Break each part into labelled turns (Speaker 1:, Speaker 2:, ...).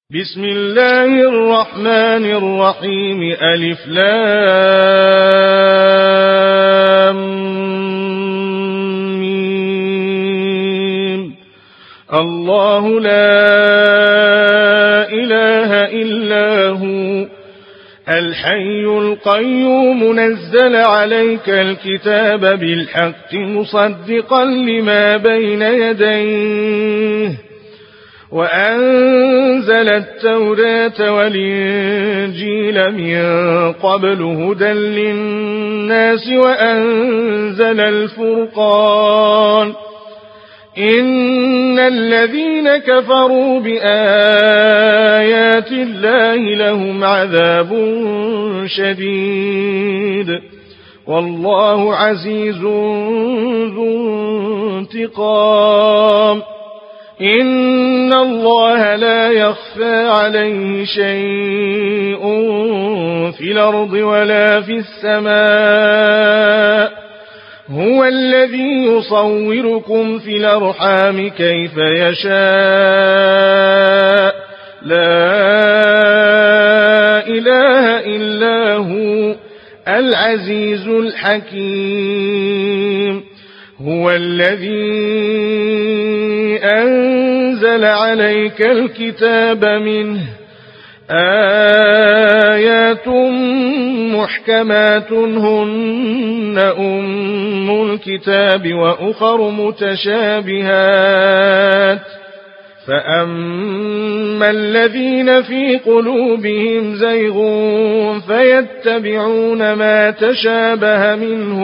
Speaker 1: بسم الله الرحمن الرحيم ألف لام ميم. الله لا إله إلا هو الحي القيوم نزل عليك الكتاب بالحق مصدقا لما بين يديه وأنزل التوراة والإنجيل من قبل هدى للناس وأنزل الفرقان إن الذين كفروا بآيات الله لهم عذاب شديد والله عزيز ذو انتقام إن الله لا يخفى عليه شيء في الأرض ولا في السماء هو الذي يصوركم في الأرحام كيف يشاء لا إله إلا هو العزيز الحكيم هو الذي أنزل عليك الكتاب منه آيات محكمات هن أم الكتاب وأخر متشابهات فأما الذين في قلوبهم زيغ فيتبعون ما تشابه منه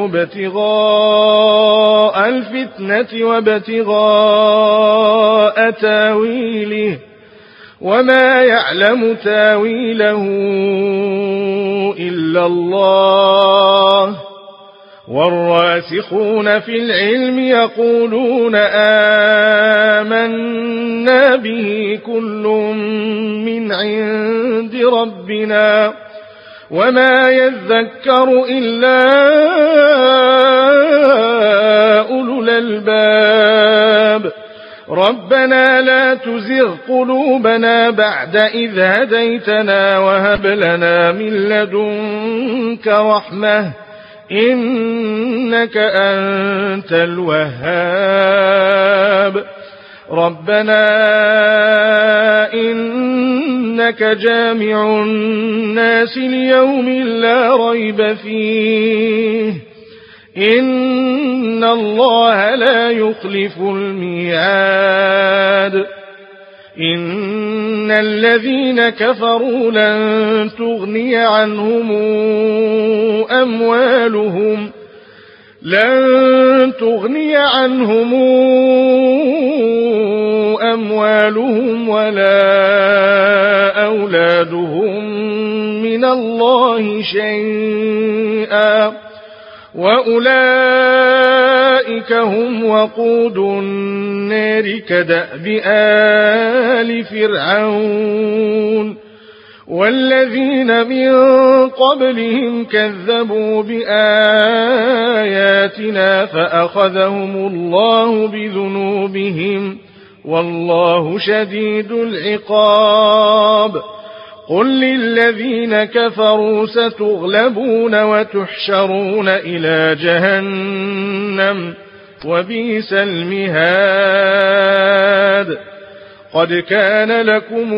Speaker 1: ابتغاء الفتنة وابتغاء تاويله وما يعلم تاويله إلا الله والراسخون في العلم يقولون آمنا به كل من عند ربنا وما يذكر إلا أولو الألباب ربنا لا تزغ قلوبنا بعد إذ هديتنا وهب لنا من لدنك رحمة إنك أنت الوهاب ربنا إنك جامع الناس ليوم لا ريب فيه إن الله لا يخلف الميعاد إن الذين كفروا لن تغني عنهم أموالهم ولا أولادهم من الله شيئا وأولئك هم وقود النار كدأب آل فرعون والذين من قبلهم كذبوا بآياتنا فأخذهم الله بذنوبهم والله شديد العقاب قل للذين كفروا ستغلبون وتحشرون إلى جهنم وبئس المهاد قد كان لكم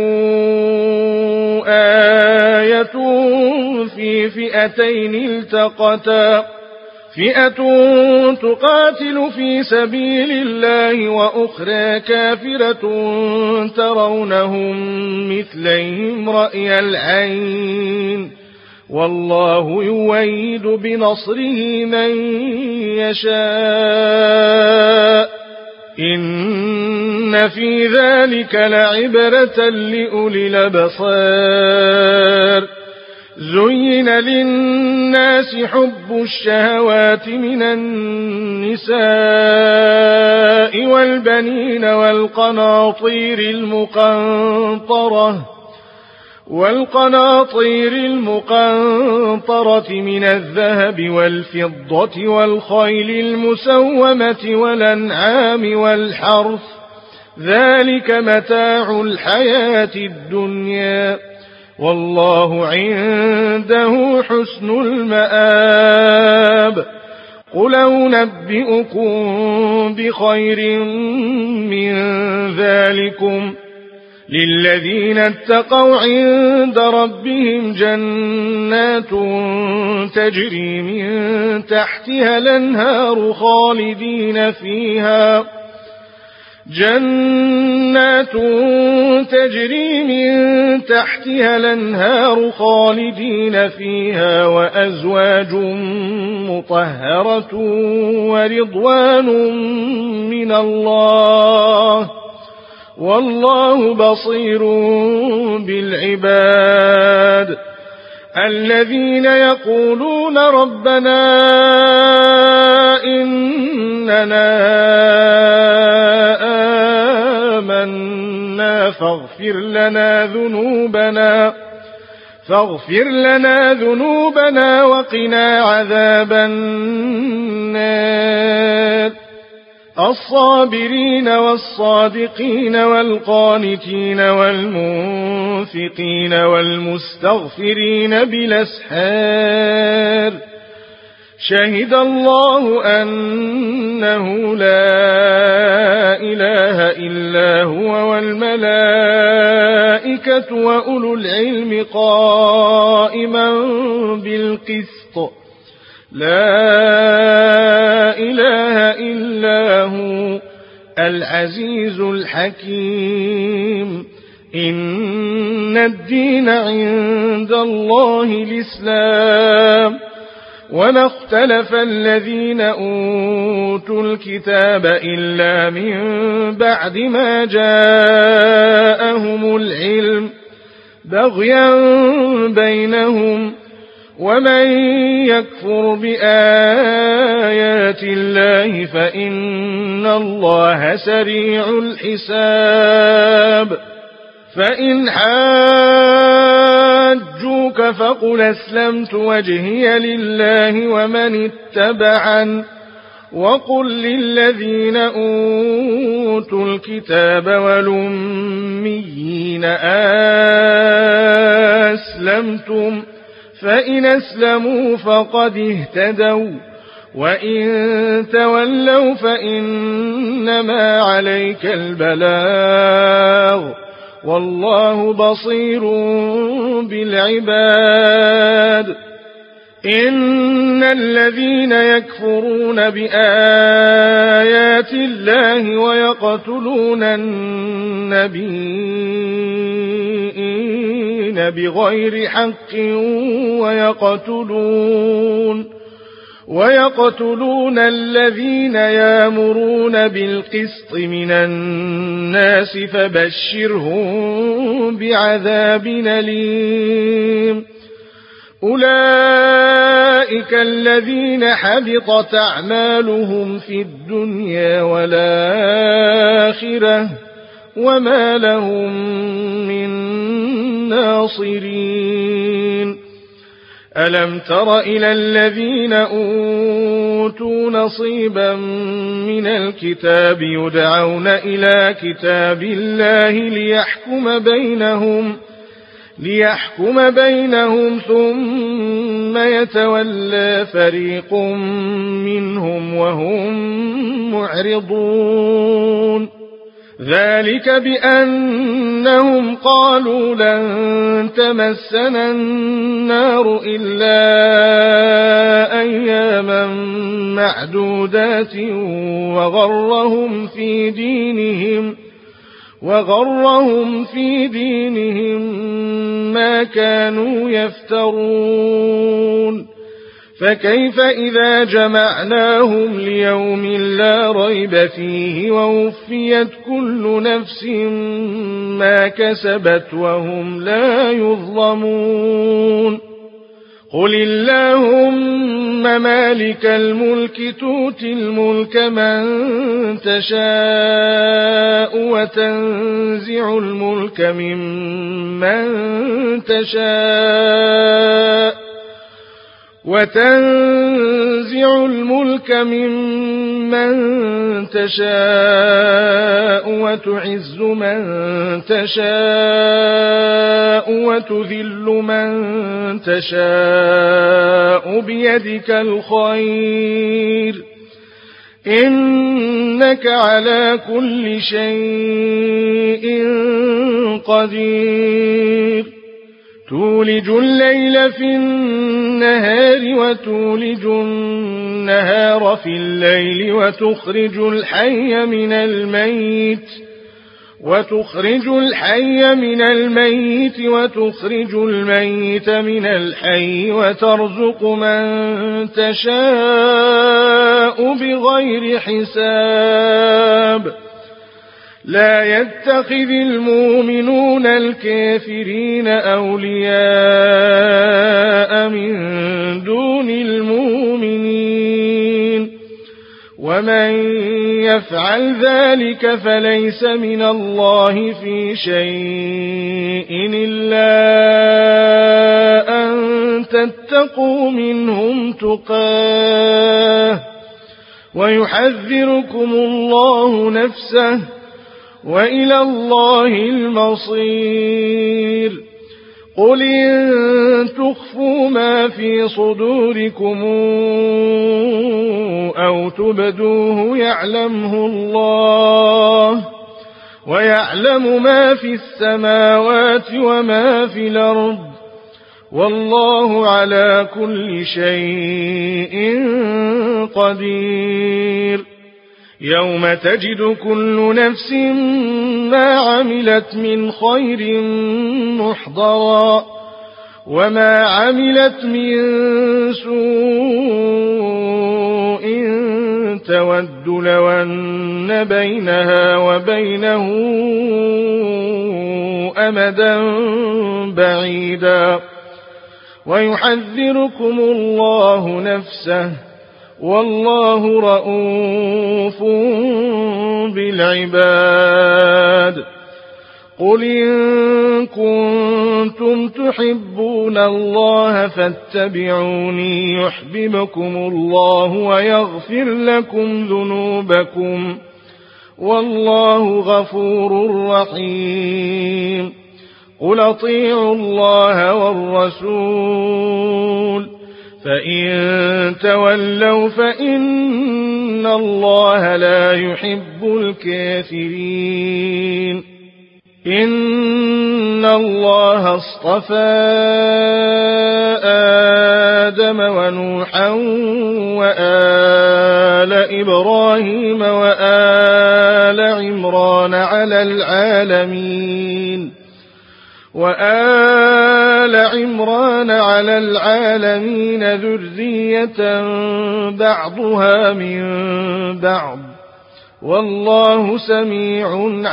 Speaker 1: آية في فئتين التقتا فئة تقاتل في سبيل الله وأخرى كافرة ترونهم مثليهم رأي العين والله يؤيد بنصره من يشاء إن في ذلك لعبرة لأولي الأبصار زين للناس حب الشهوات من النساء والبنين والقناطير المقنطرة من الذهب والفضة والخيل المسومة والأنعام والحرث ذلك متاع الحياة الدنيا والله عنده حسن المآب قل أنبئكم بخير من ذلكم للذين اتقوا عند ربهم جنات تجري من تحتها الأنهار خالدين فيها وأزواج مطهرة ورضوان من الله والله بصير بالعباد الذين يقولون ربنا إننا آمنا فاغفر لنا ذنوبنا وقنا عذاب النار الصابرين والصادقين والقانتين والمنفقين والمستغفرين بالأسحار شهد الله أنه لا إله إلا هو والملائكة وأولو العلم قائما بالقسط لا إله إلا هو العزيز الحكيم إن الدين عند الله الإسلام وما اختلف الذين أوتوا الكتاب إلا من بعد ما جاءهم العلم بغيا بينهم ومن يكفر بآيات الله فإن الله سريع الحساب فإن حاجوك فقل أسلمت وجهي لله ومن اتبعن وقل للذين أوتوا الكتاب والأميين أسلمتم فإن أسلموا فقد اهتدوا وإن تولوا فإنما عليك البلاغ والله بصير بالعباد إن الذين يكفرون بآيات الله ويقتلون النبيين بغير حق ويقتلون الذين يأمرون بالقسط من الناس فبشرهم بعذاب أليم أولئك الذين حبطت أعمالهم في الدنيا والآخرة وما لهم من ناصرين ألم تر إلى الذين أوتوا نصيبا من الكتاب يدعون إلى كتاب الله ليحكم بينهم ثم يتولى فريق منهم وهم معرضون ذلك بأنهم قالوا لن تمسنا النار إلا أياما معدودات وغرهم في دينهم ما كانوا يفترون فكيف إذا جمعناهم ليوم لا ريب فيه ووفيت كل نفس ما كسبت وهم لا يظلمون قل اللهم مالك الملك تؤتي الملك من تشاء وتنزع الملك ممن تشاء تنزع الملك ممن تشاء وتعز من تشاء وتذل من تشاء بيدك الخير إنك على كل شيء قدير تولج الليل في النهار وتولج النهار في الليل وتخرج الحي من الميت وتخرج الميت من الحي وترزق من تشاء بغير حساب لا يتخذ المؤمنون الكافرين أولياء من دون المؤمنين ومن يفعل ذلك فليس من الله في شيء إلا أن تتقوا منهم تقاه ويحذركم الله نفسه وإلى الله المصير قل إن تخفوا ما في صدوركم أو تبدوه يعلمه الله ويعلم ما في السماوات وما في الأرض والله على كل شيء قدير يوم تجد كل نفس ما عملت من خير محضرا وما عملت من سوء تود لو أن بينها وبينه أمدا بعيدا ويحذركم الله نفسه والله رؤوف بالعباد قل إن كنتم تحبون الله فاتبعوني يحببكم الله ويغفر لكم ذنوبكم والله غفور رحيم قل أطيعوا الله والرسول فإن تولوا فإن الله لا يحب الكافرين إن الله اصطفى آدم ونوحا وآل إبراهيم وآل عمران على العالمين ذرية بعضها من بعض والله سميع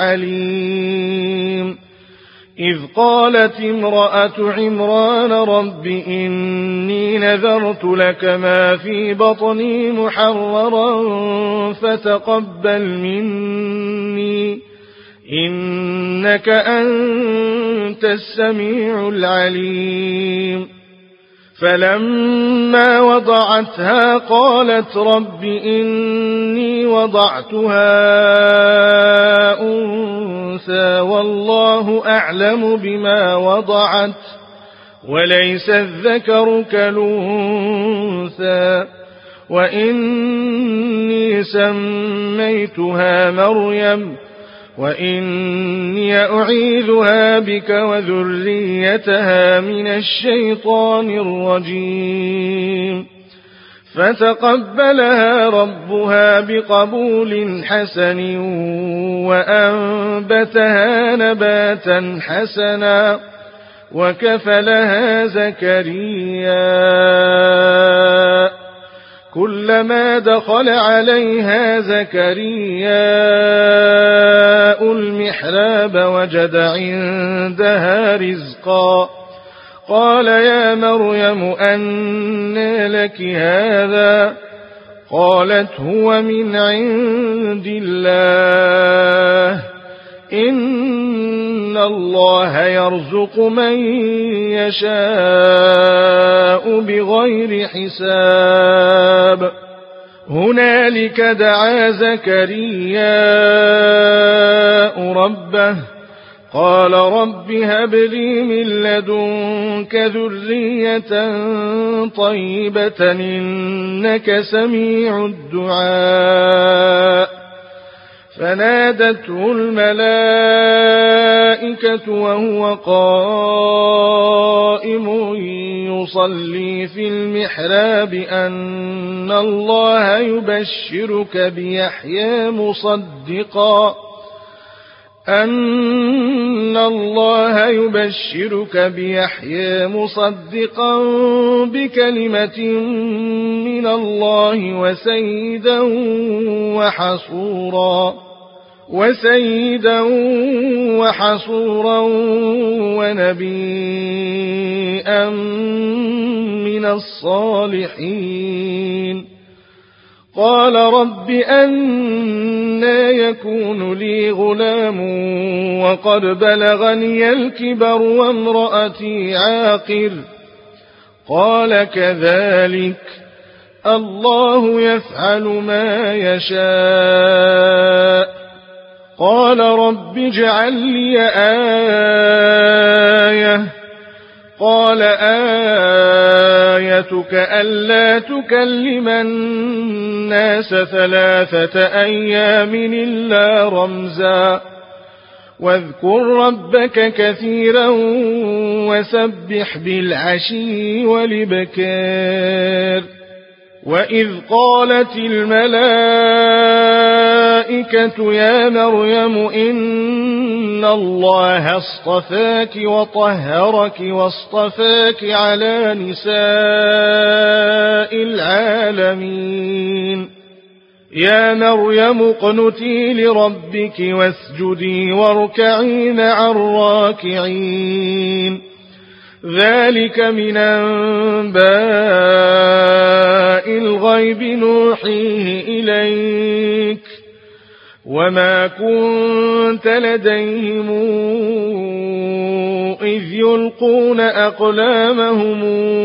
Speaker 1: عليم إذ قالت امرأة عمران رب إني نذرت لك ما في بطني محررا فتقبل مني إنك أنت السميع العليم فلما وضعتها قالت رب إني وضعتها أنثى والله أعلم بما وضعت وليس الذكر كالأنثى وإني سميتها مريم وإني أعيذها بك وذريتها من الشيطان الرجيم فتقبلها ربها بقبول حسن وأنبتها نباتا حسنا وكفلها زكريا كلما دخل عليها زكرياء المحراب وجد عندها رزقا قال يا مريم أنى لك هذا قالت هو من عند الله إن إن الله يرزق من يشاء بغير حساب هنالك دعا زكرياء ربه قال رب هب لي من لدنك ذرية طيبة إنك سميع الدعاء فنادته الملائكة وهو قائم يصلي في المحراب أن الله يبشرك بيحيى مصدقا بكلمة من الله وسيدا وحصورا ونبيا من الصالحين قال رب أنى يكون لي غلام وقد بلغني الكبر وامرأتي عاقر قال كذلك الله يفعل ما يشاء قال رب اجعل لي آية قال آيتك ألا تكلم الناس 3 أيام إلا رمزا واذكر ربك كثيرا وسبح بالعشي والإبكار وإذ قالت الملائكة يا مريم إن الله اصطفاك وطهرك واصطفاك على نساء العالمين يا مريم اقنتي لربك واسجدي واركعي مع الراكعين ذلك من أنباء الغيب نوحيه إليك وما كنت لديهم إذ يلقون أقلامهم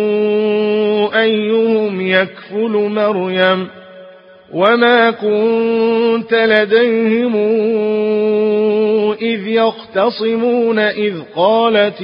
Speaker 1: أيهم يكفل مريم وما كنت لديهم إذ يختصمون إذ قالت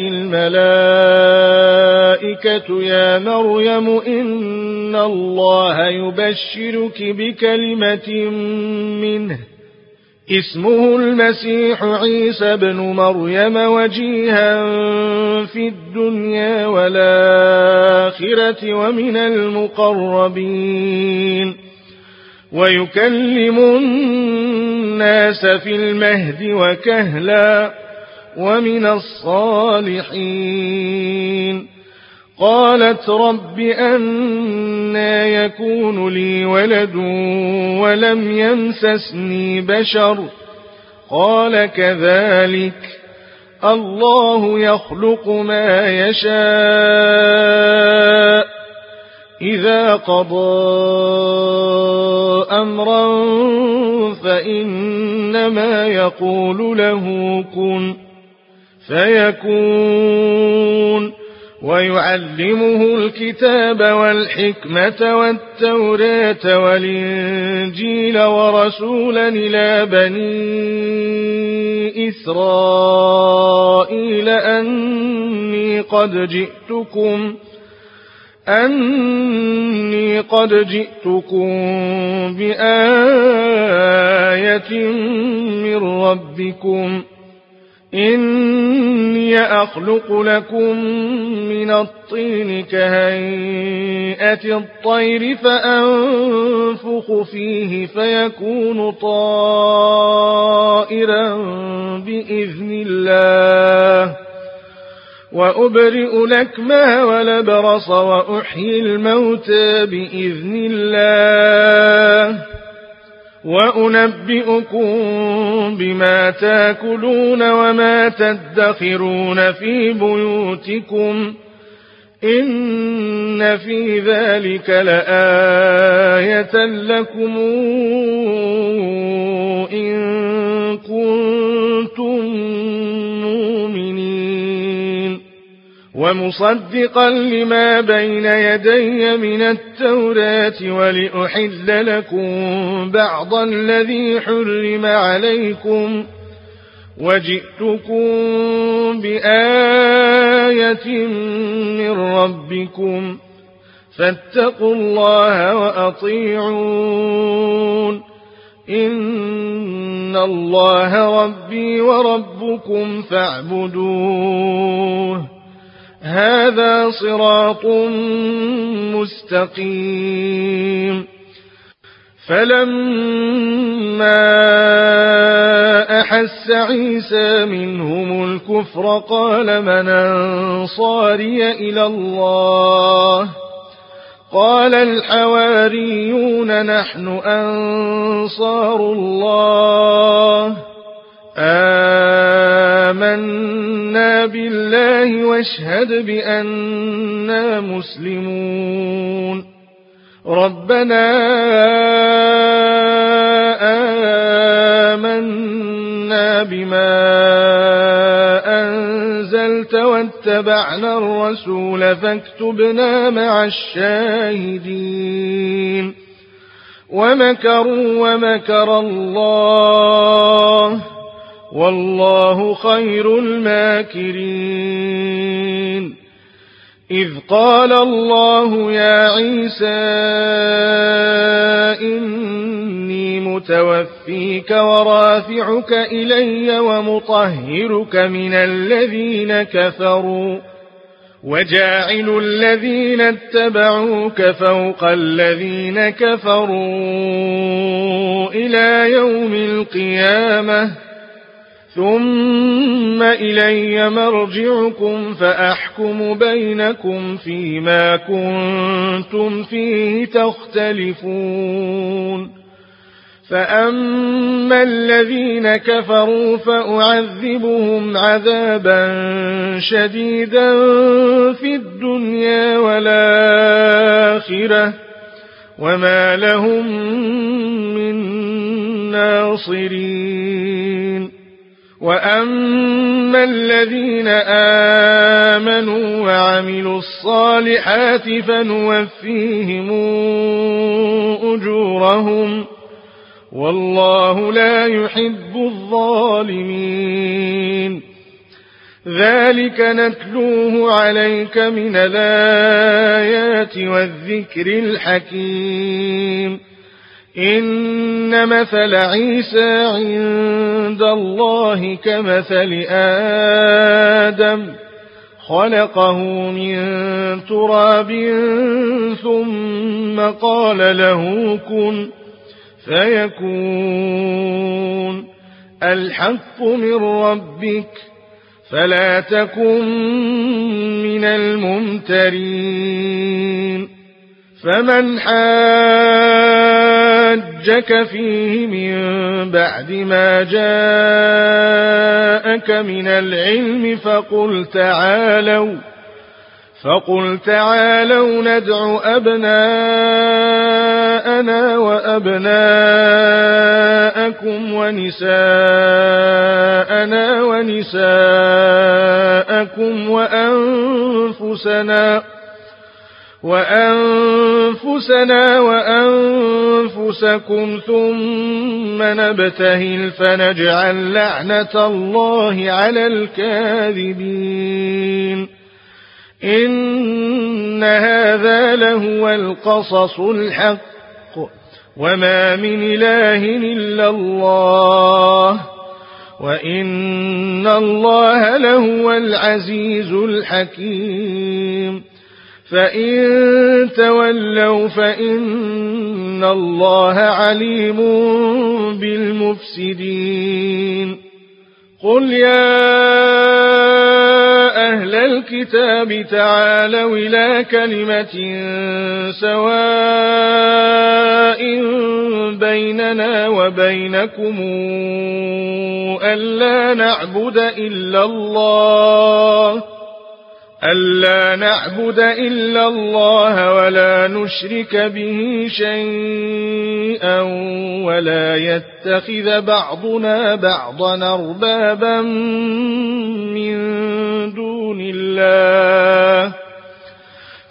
Speaker 1: الملائكة يا مريم إن الله يبشرك بكلمة منه اسمه المسيح عيسى بن مريم وجيها في الدنيا والآخرة ومن المقربين ويكلم الناس في المهد وكهلا ومن الصالحين قالت رب أنى يكون لي ولد ولم يمسسني بشر قال كذلك الله يخلق ما يشاء إذا قضى أمرا فإنما يقول له كن فيكون ويعلمه الكتاب والحكمة والتوراة والإنجيل ورسولا إلى بني إسرائيل أني قد جئتكم بآية من ربكم إني أخلق لكم من الطين كهيئة الطير فأنفخ فيه فيكون طائرا بإذن الله وأبرئ الأكمه والأبرص وأحيي الموتى بإذن الله وأنبئكم بما تاكلون وما تدخرون في بيوتكم إن في ذلك لآية لكم إن كنتم ومصدقا لما بين يدي من التوراة ولأحل لكم بعض الذي حرم عليكم وجئتكم بآية من ربكم فاتقوا الله وأطيعون إن الله ربي وربكم فاعبدوه هذا صراط مستقيم فلما أحس عيسى منهم الكفر قال من أنصاري إلى الله قال الحواريون نحن أنصار الله آمنا بالله واشهد بأننا مسلمون ربنا آمنا بما أنزلت واتبعنا الرسول فاكتبنا مع الشاهدين ومكروا ومكر الله والله خير الماكرين إذ قال الله يا عيسى إني متوفيك ورافعك إلي ومطهرك من الذين كفروا وجاعل الذين اتبعوك فوق الذين كفروا إلى يوم القيامة ثم إلي مرجعكم فأحكم بينكم فيما كنتم فيه تختلفون فأما الذين كفروا فأعذبهم عذابا شديدا في الدنيا والآخرة وما لهم من ناصرين وأما الذين آمنوا وعملوا الصالحات فنوفيهم أجورهم والله لا يحب الظالمين ذلك نتلوه عليك من الآيات والذكر الحكيم إن مثل عيسى عند الله كمثل آدم خلقه من تراب ثم قال له كن فيكون الحق من ربك فلا تكن من الممترين فمن حاجك فيه من بعد ما جاءك من العلم فقل تعالوا ندع أبناءنا وأبناءكم ونساءنا ونساءكم وأنفسنا وأنفسكم ثم نبتهل فنجعل لعنة الله على الكاذبين إن هذا لهو القصص الحق وما من إله إلا الله وإن الله لهو العزيز الحكيم فإن تولوا فإن الله عليم بالمفسدين قل يا أهل الكتاب تعالوا إلى كلمة سواء بيننا وبينكم ألا نعبد إلا الله ولا نشرك به شيئا ولا يتخذ بعضنا بعضا أربابا من دون الله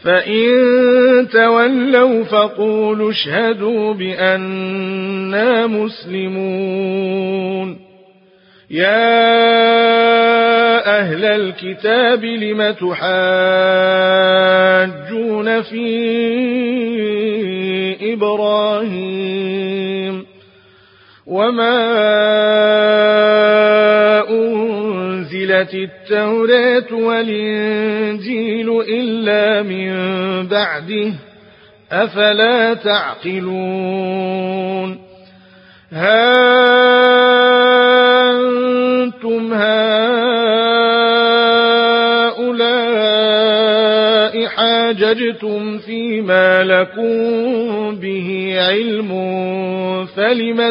Speaker 1: فإن تولوا فقولوا اشهدوا بأننا مسلمون. يا أهل الكتاب لم تحاجون في إبراهيم وما أنزلت التوراة والإنجيل إلا من بعده أفلا تعقلون. أنتم هؤلاء حاججتم فيما لكم به علم فلم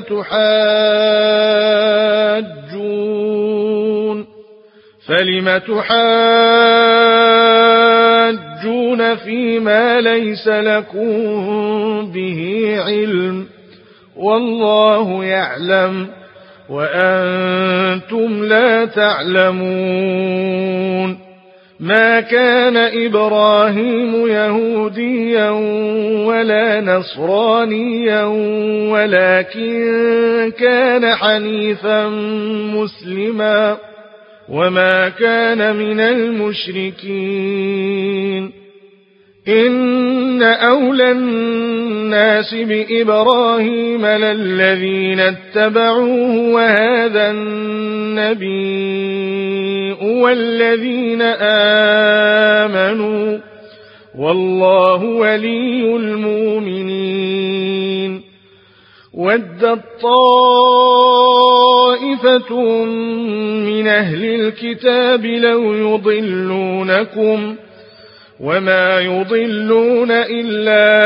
Speaker 1: تحاجون فيما ليس لكم به علم والله يعلم وأنتم لا تعلمون. ما كان إبراهيم يهوديا ولا نصرانيا ولكن كان حنيفا مسلما وما كان من المشركين. إن أولى الناس بإبراهيم للذين اتبعوه وهذا النبي والذين آمنوا والله ولي المؤمنين. ودت طائفة من أهل الكتاب لو يضلونكم وما يضلون إلا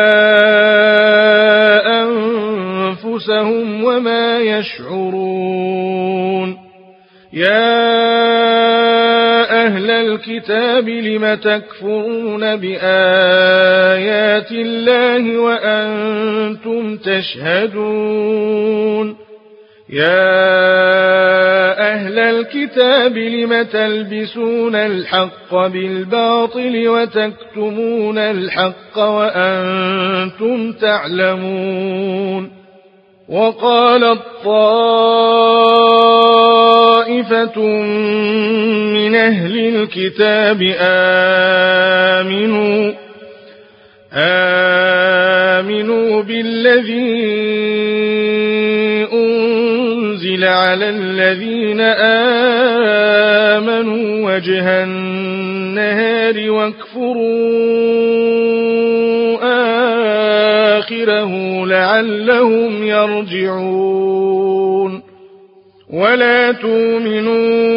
Speaker 1: أنفسهم وما يشعرون. يا أهل الكتاب لم تكفرون بآيات الله وأنتم تشهدون. يا أهل الكتاب لم تلبسون الحق بالباطل وتكتمون الحق وأنتم تعلمون. وقالت طائفة من أهل الكتاب آمنوا بالذي أنزل على الذين آمنوا وجه النهار واكفروا آخره لعلهم يرجعون. ولا تؤمنوا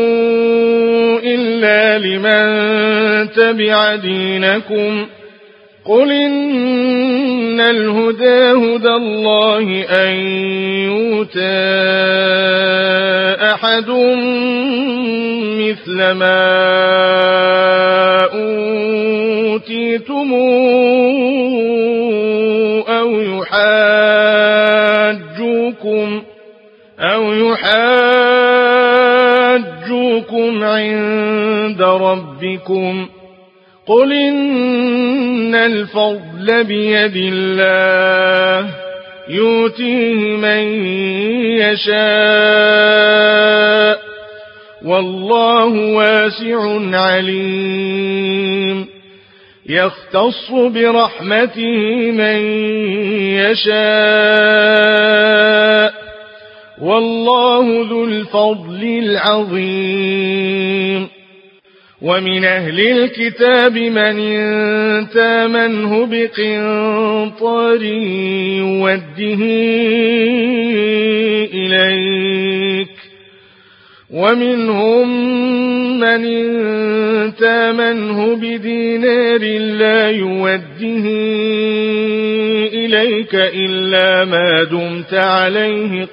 Speaker 1: إلا لمن تبع دينكم قل إن الهدى هدى الله أن يؤتى أحد مثل ما أوتيتم أو يحاجوكم عند ربكم قل إن الفضل بيد الله يؤتيه من يشاء والله واسع عليم. يختص برحمته من يشاء والله ذو الفضل العظيم. ومن أهل الكتاب من تامنه بقنطار يوده إليك ومنهم من تامنه بدينار لا يوده إليك إلا ما دمت عليه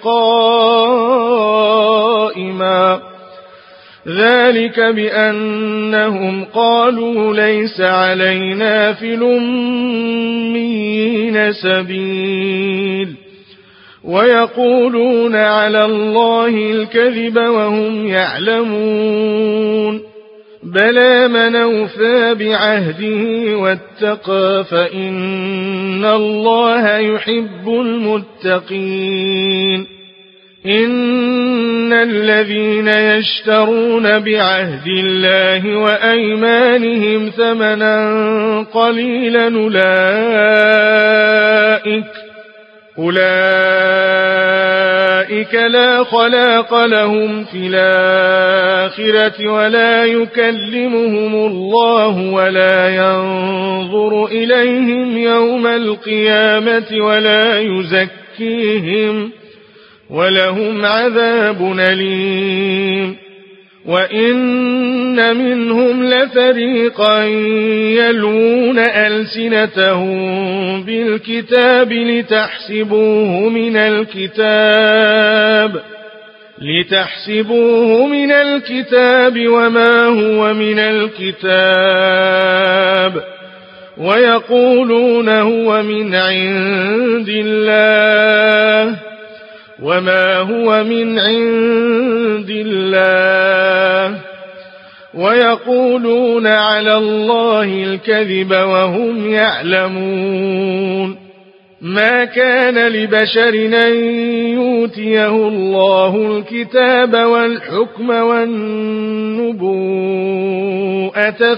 Speaker 1: قائما ذلك بأنهم قالوا ليس علينا في الأميين سبيل ويقولون على الله الكذب وهم يعلمون بلى من أوفى بعهده واتقى فإن الله يحب المتقين إن الذين يشترون بعهد الله وأيمانهم ثمنا قليلا أولئك لا خلاق لهم في الآخرة ولا يكلمهم الله ولا ينظر إليهم يوم القيامة ولا يزكيهم ولهم عذاب أليم وإن منهم لفريقا يلوون ألسنتهم بالكتاب لتحسبوه من الكتاب وما هو من الكتاب ويقولون هو من عند الله وما هو من عند الله ويقولون على الله الكذب وهم يعلمون ما كان لبشر أن يؤتيه الله الكتاب والحكم والنبوءة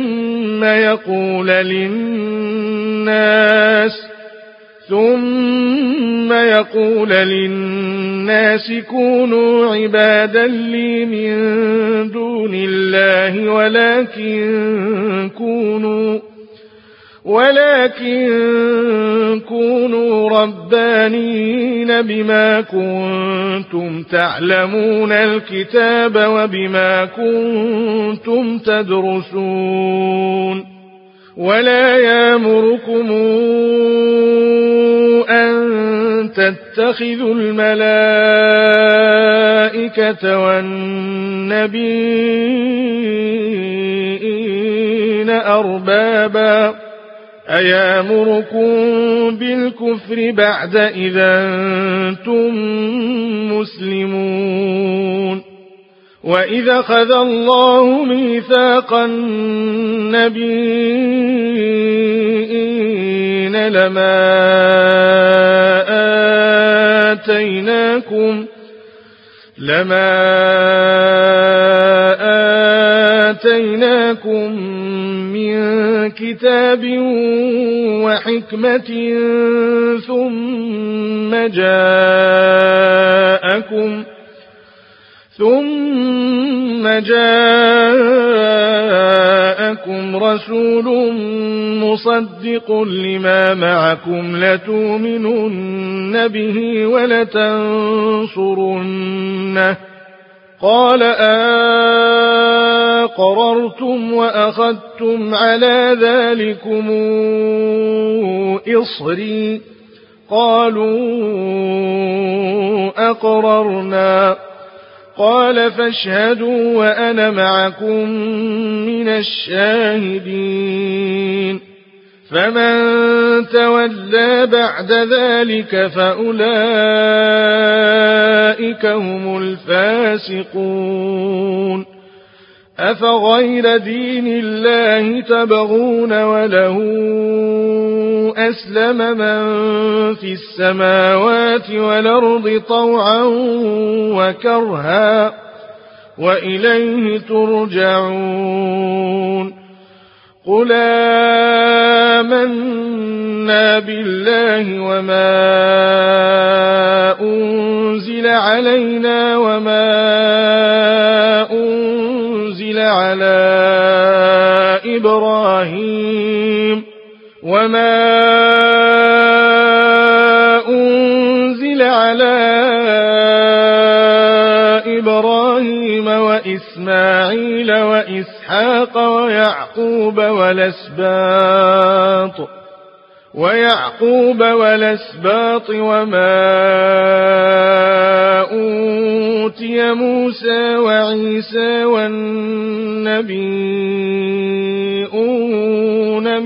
Speaker 1: ثم يقول للناس كونوا عبادا لي من دون الله ولكن كونوا ربانيين بما كنتم تعلمون الكتاب وبما كنتم تدرسون ولا يأمركم أن تتخذوا الملائكة والنبيين أربابا أيامركم بالكفر بعد إذا أنتم مسلمون وإذا أخذ الله ميثاق النبيين لما آتيناكم من كتاب وحكمة ثم جاءكم رسول مصدق لما معكم لتؤمنن به ولتنصرنه قال أقررتم وأخذتم على ذلكم إصري قالوا أقررنا قال فاشهدوا وأنا معكم من الشاهدين فمن تولى بعد ذلك فأولئك هم الفاسقون أفغير دين الله تبغون وله أسلم من في السماوات والأرض طوعا وكرها وإليه ترجعون قل آمنا بالله وما أنزل علينا وما أنزل على إبراهيم وإسماعيل وإسحاق ويعقوب والأسباط وما أوتي موسى وعيسى والنبيون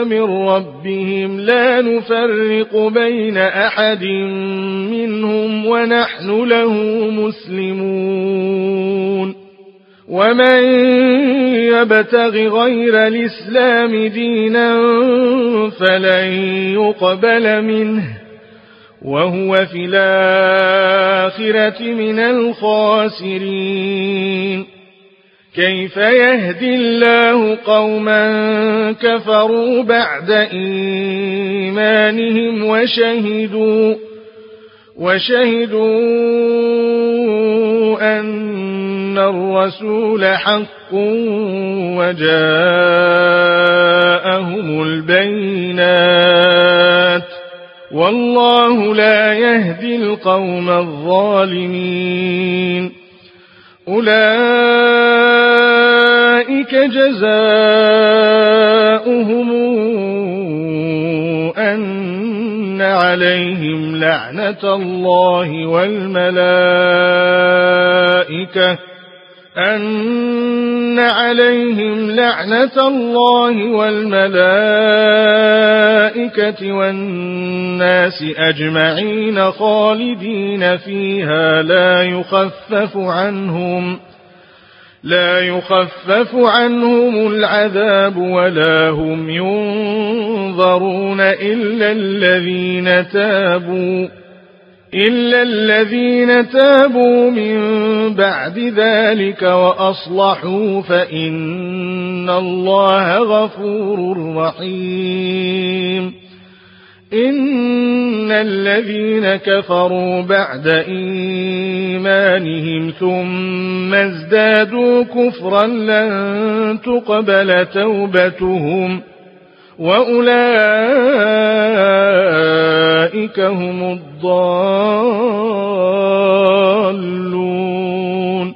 Speaker 1: من ربهم لا نفرق بين أحد منهم ونحن له مسلمون ومن يبتغ غير الإسلام دينا فلن يقبل منه وهو في الآخرة من الخاسرين كيف يهدي الله قوما كفروا بعد إيمانهم وشهدوا أن الرسول حق وجاءهم البينات والله لا يهدي القوم الظالمين أولئك جزاؤهم أن عليهم لعنة الله والملائكة والناس أجمعين خالدين فيها لا يخفف عنهم العذاب ولا هم ينظرون إلا الذين تابوا من بعد ذلك وأصلحوا فإن الله غفور رحيم إن الذين كفروا بعد إيمانهم ثم ازدادوا كفرا لن تقبل توبتهم وأولئك هم الضالون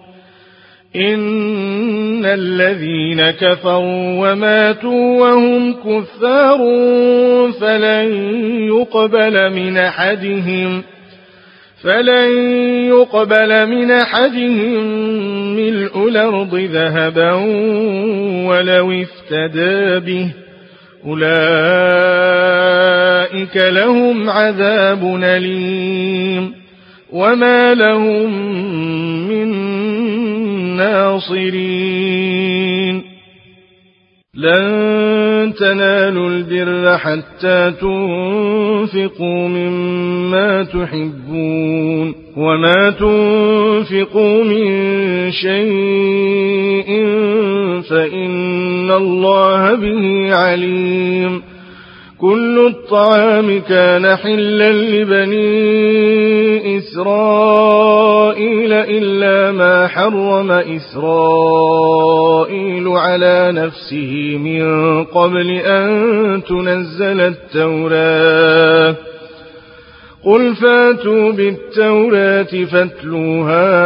Speaker 1: إن الذين كفروا وماتوا وهم كفار فلن يقبل من أحدهم ملء الأرض ذهبا ولو افتدى به أولئك لهم عذاب أليم وما لهم من ناصرين لن تنالوا البر حتى تنفقوا مما تحبون وما تنفقوا من شيء فإن الله به عليم كل الطعام كان حلا لبني إسرائيل إلا ما حرم إسرائيل على نفسه من قبل أن تنزل التوراة قل فاتوا بالتوراة فاتلوها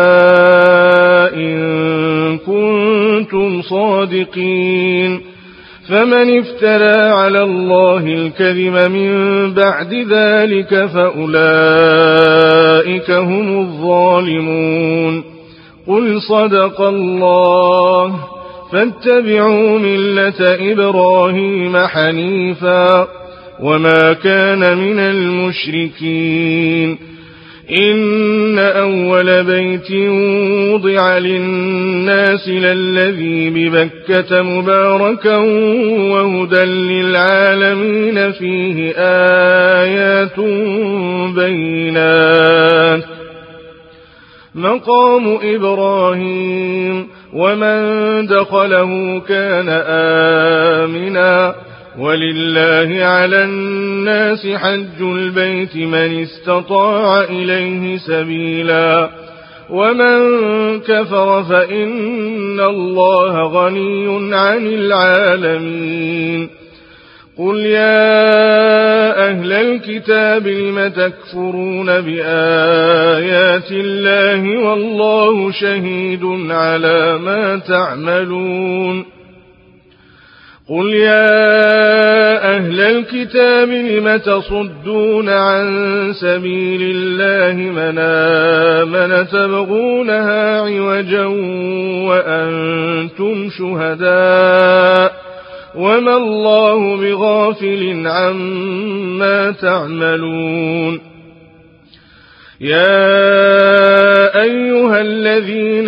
Speaker 1: إن كنتم صادقين فمن افترى على الله الكذب من بعد ذلك فأولئك هم الظالمون قل صدق الله فاتبعوا ملة إبراهيم حنيفا وما كان من المشركين إن أول بيت وضع للناس للذي ببكة مباركا وهدى للعالمين فيه آيات بينات مقام إبراهيم ومن دخله كان آمنا ولله على الناس حج البيت من استطاع إليه سبيلا ومن كفر فإن الله غني عن العالمين قل يا أهل الكتاب لم تكفرون بآيات الله والله شهيد على ما تعملون قل يا أهل الكتاب لم تصدون عن سبيل الله من آمن تبغونها عوجا وما الله بغافل عما تعملون يا أيها الذين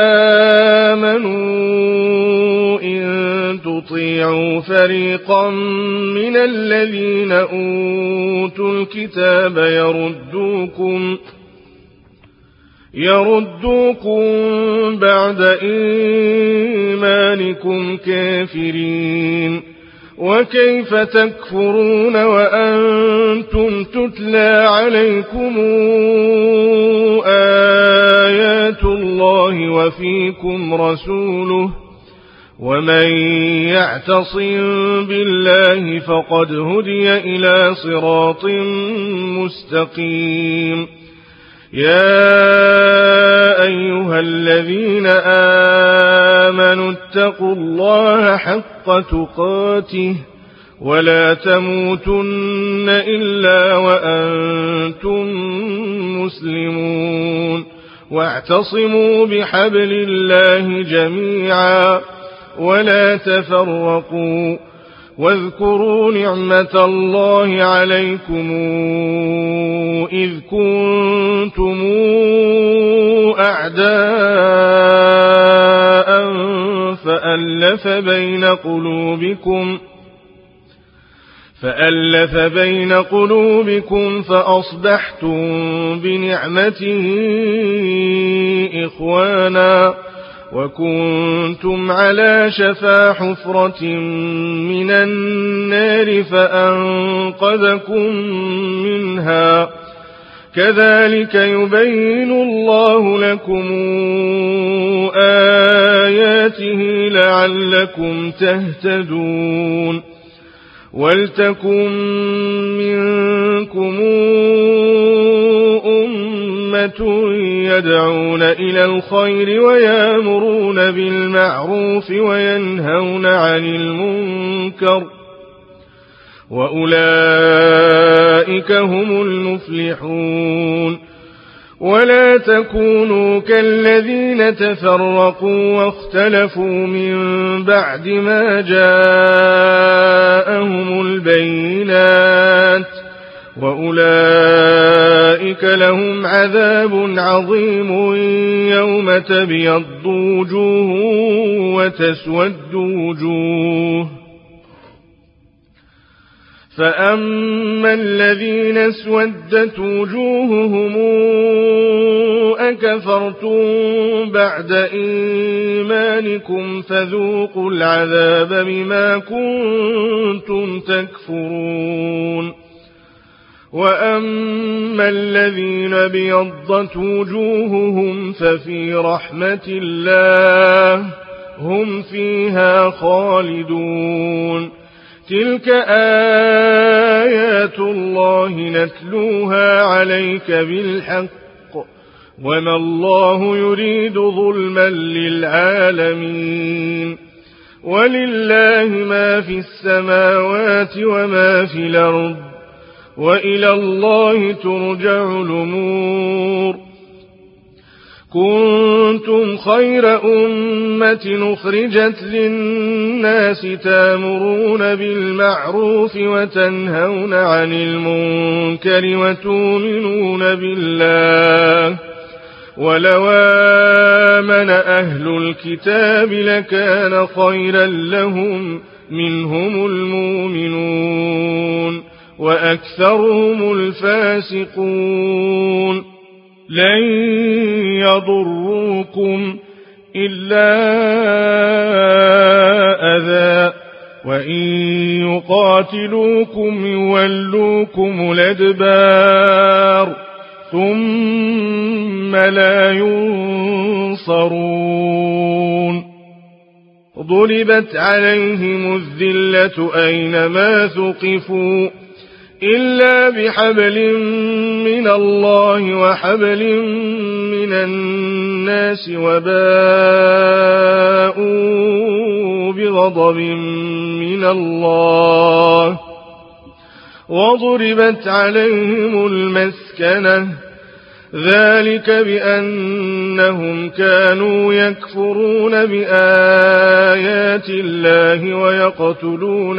Speaker 1: آمنوا إن تطيعوا فريقا من الذين أوتوا الكتاب يردوكم بعد إيمانكم كافرين وكيف تكفرون وأنتم تتلى عليكم آيات الله وفيكم رسوله ومن يعتصم بالله فقد هدي إلى صراط مستقيم يا أيها الذين آمنوا اتقوا الله حق تقاته ولا تموتن إلا وأنتم مسلمون واعتصموا بحبل الله جميعا ولا تفرقوا واذكروا نعمة الله عليكم إذ كنتم أعداء فألف بين قلوبكم فأصبحتم بنعمته إخوانا وكنتم على شفا حفرة من النار فأنقذكم منها كذلك يبين الله لكم آياته لعلكم تهتدون ولتكن منكم أمة يدعون إلى الخير ويأمرون بالمعروف وينهون عن المنكر وأولئك هم المفلحون ولا تكونوا كالذين تفرقوا واختلفوا من بعد ما جاءهم البينات وأولئك لهم عذاب عظيم يوم تبيض وجوه وتسود وجوه فأما الذين اسودت وجوههم أكفرتم بعد إيمانكم فذوقوا العذاب بما كنتم تكفرون وأما الذين ابيضت وجوههم ففي رحمة الله هم فيها خالدون تلك آيات الله نتلوها عليك بالحق وما الله يريد ظلما للعالمين ولله ما في السماوات وما في الأرض وإلى الله ترجع الأمور كنتم خير أمة أخرجت للناس تأمرون بالمعروف وتنهون عن المنكر وتؤمنون بالله ولو آمن أهل الكتاب لكان خيرا لهم منهم المؤمنون وأكثرهم الفاسقون لن يضروكم إلا أذى وإن يقاتلوكم يولوكم الأدبار ثم لا ينصرون ضربت عليهم الذلة أينما ثقفوا إلا بحبل من الله وحبل من الناس وباءوا بغضب من الله وضربت عليهم المسكنة ذلك بأنهم كانوا يكفرون بآيات الله ويقتلون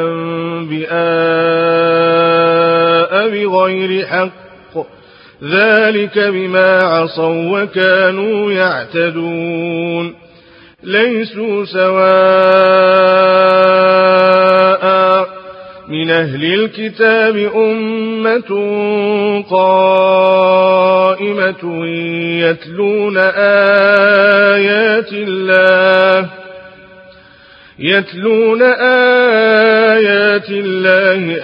Speaker 1: الأنبياء بغير حق، ذلك بما عصوا وكانوا يعتدون. ليسوا سواء من أهل الكتاب أمة قائمة يتلون آيات الله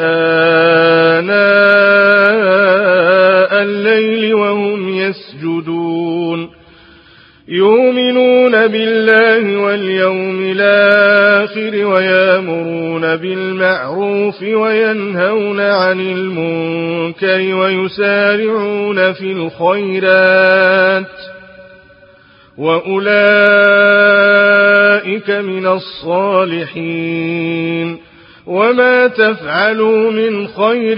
Speaker 1: آناء الليل وهم يسجدون، يؤمنون بالله واليوم الآخر ويأمرون بالمعروف وينهون عن المنكر ويسارعون في الخيرات، وأولئك من الصالحين. وما تفعلوا من خير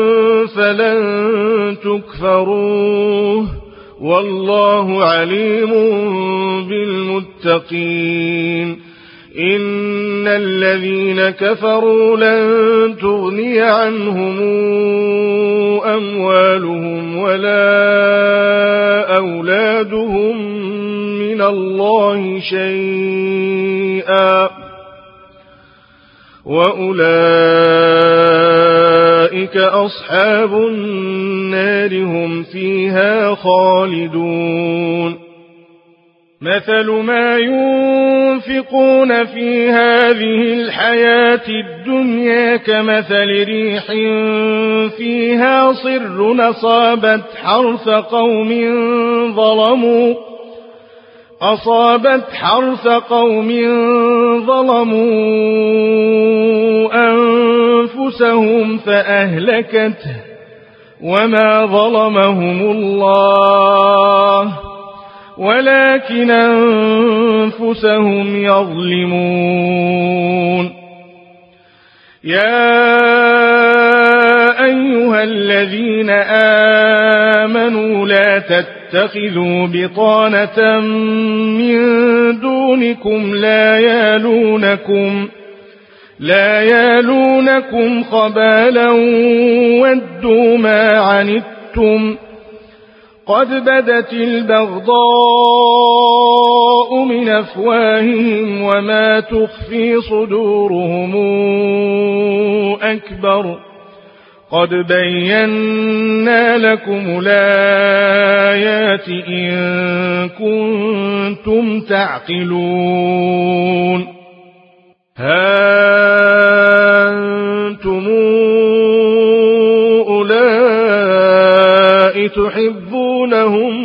Speaker 1: فلن تكفروه، والله عليم بالمتقين. إن الذين كفروا لن تغني عنهم أموالهم ولا أولادهم من الله شيئا، وأولئك أصحاب النار هم فيها خالدون. مثل ما ينفقون في هذه الحياة الدنيا كمثل ريح فيها صر أصابت حرث قوم ظلموا أنفسهم فأهلكته، وما ظلمهم الله ولكن أنفسهم يظلمون. يا أيها الذين آمنوا لا تتخذوا بطانة من دونكم لا يالونكم خبالا ودوا ما عنتم قد بدت البغضاء من أفواههم وما تخفي صدورهم أكبر، قد بينا لكم الآيات إن كنتم تعقلون. ها أنتم أولئك تحبونهم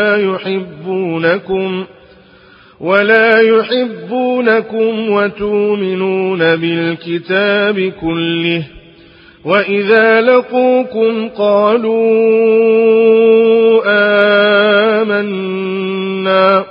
Speaker 1: ولا يحبونكم وتؤمنون بالكتاب كله، وإذا لقوكم قالوا آمنا،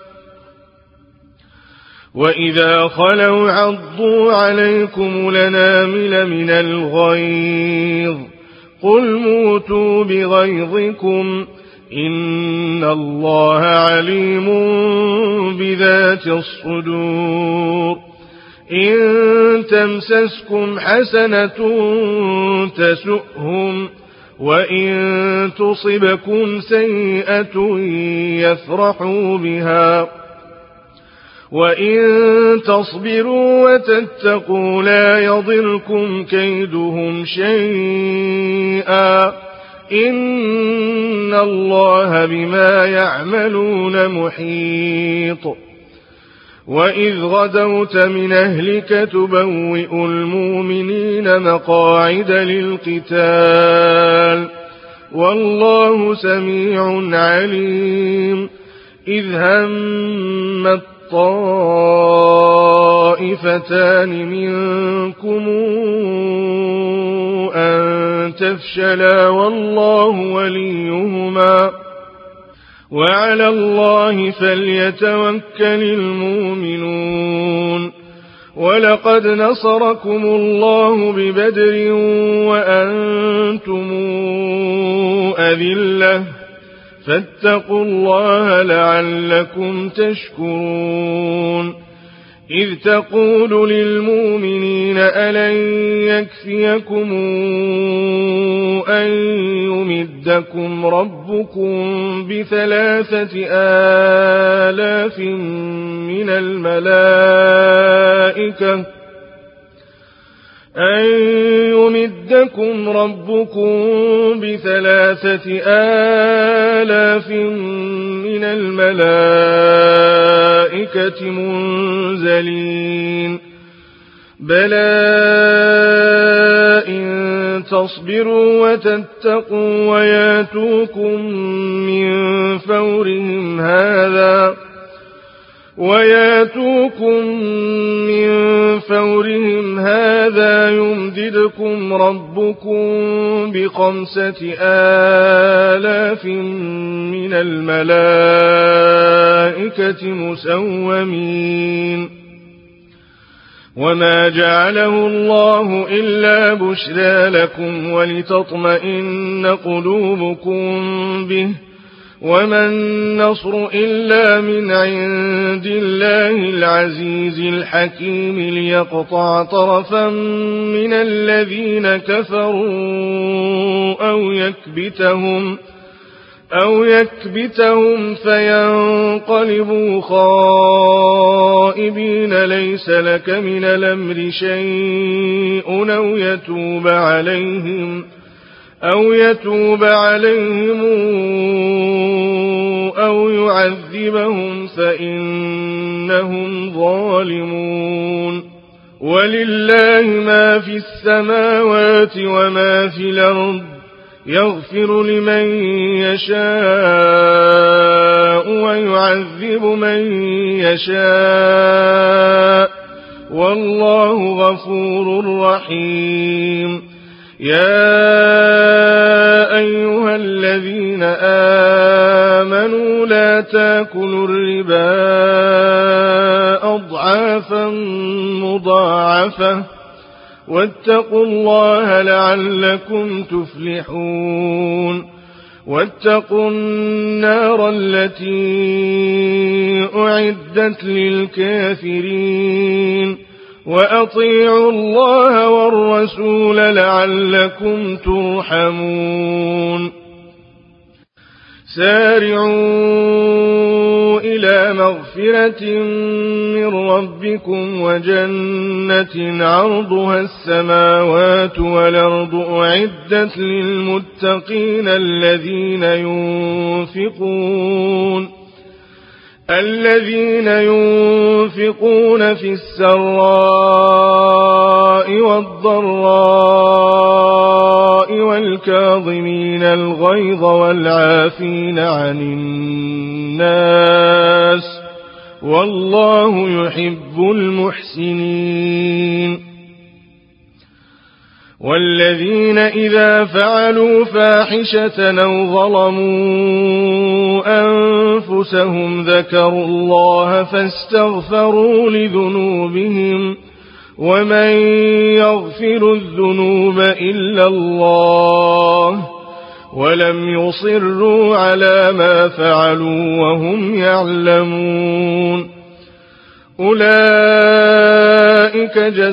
Speaker 1: وإذا خلوا عضوا عليكم الأنامل من الغيظ، قل موتوا بغيظكم إن الله عليم بذات الصدور. إن تمسسكم حسنة تسؤهم، وإن تصبكم سيئة يفرحوا بها، وإن تصبروا وتتقوا لا يضركم كيدهم شيئا، إن الله بما يعملون محيط. وإذ غدوت من أهلك تبوئ المؤمنين مقاعد للقتال، والله سميع عليم. إذ هم الطائفتان منكم أن تفشلا والله وليهما، وعلى الله فليتوكل المؤمنون. ولقد نصركم الله ببدر وأنتم أذلة، فاتقوا الله لعلكم تشكرون إذ تقول للمؤمنين ألن يكفيكم أن يمدكم ربكم ب3,000 من الملائكة منزلين بلى إن تصبروا وتتقوا وياتوكم من فورهم هذا يمددكم ربكم ب5,000 من الملائكة مسومين وما جعله الله إلا بشرى لكم ولتطمئن قلوبكم به وما النصر إلا من عند الله العزيز الحكيم ليقطع طرفا من الذين كفروا أو يكبتهم فينقلبوا خائبين ليس لك من الأمر شيء أو يتوب عليهم أو يعذبهم فإنهم ظالمون ولله ما في السماوات وما في الأرض يغفر لمن يشاء ويعذب من يشاء والله غفور رحيم يا أيها الذين آمنوا لا تاكلوا الربا أضعافا مضاعفة واتقوا الله لعلكم تفلحون واتقوا النار التي أعدت للكافرين وأطيعوا الله والرسول لعلكم ترحمون سارعوا إلى مغفرة من ربكم وجنة عرضها السماوات والأرض أعدت للمتقين الذين ينفقون في السراء والضراء والكاظمين الغيظ والعافين عن الناس والله يحب المحسنين والذين إذا فعلوا فاحشة أو ظلموا أنفسهم ذكروا الله فاستغفروا لذنوبهم ومن يغفر الذنوب إلا الله ولم يصروا على ما فعلوا وهم يعلمون أولئك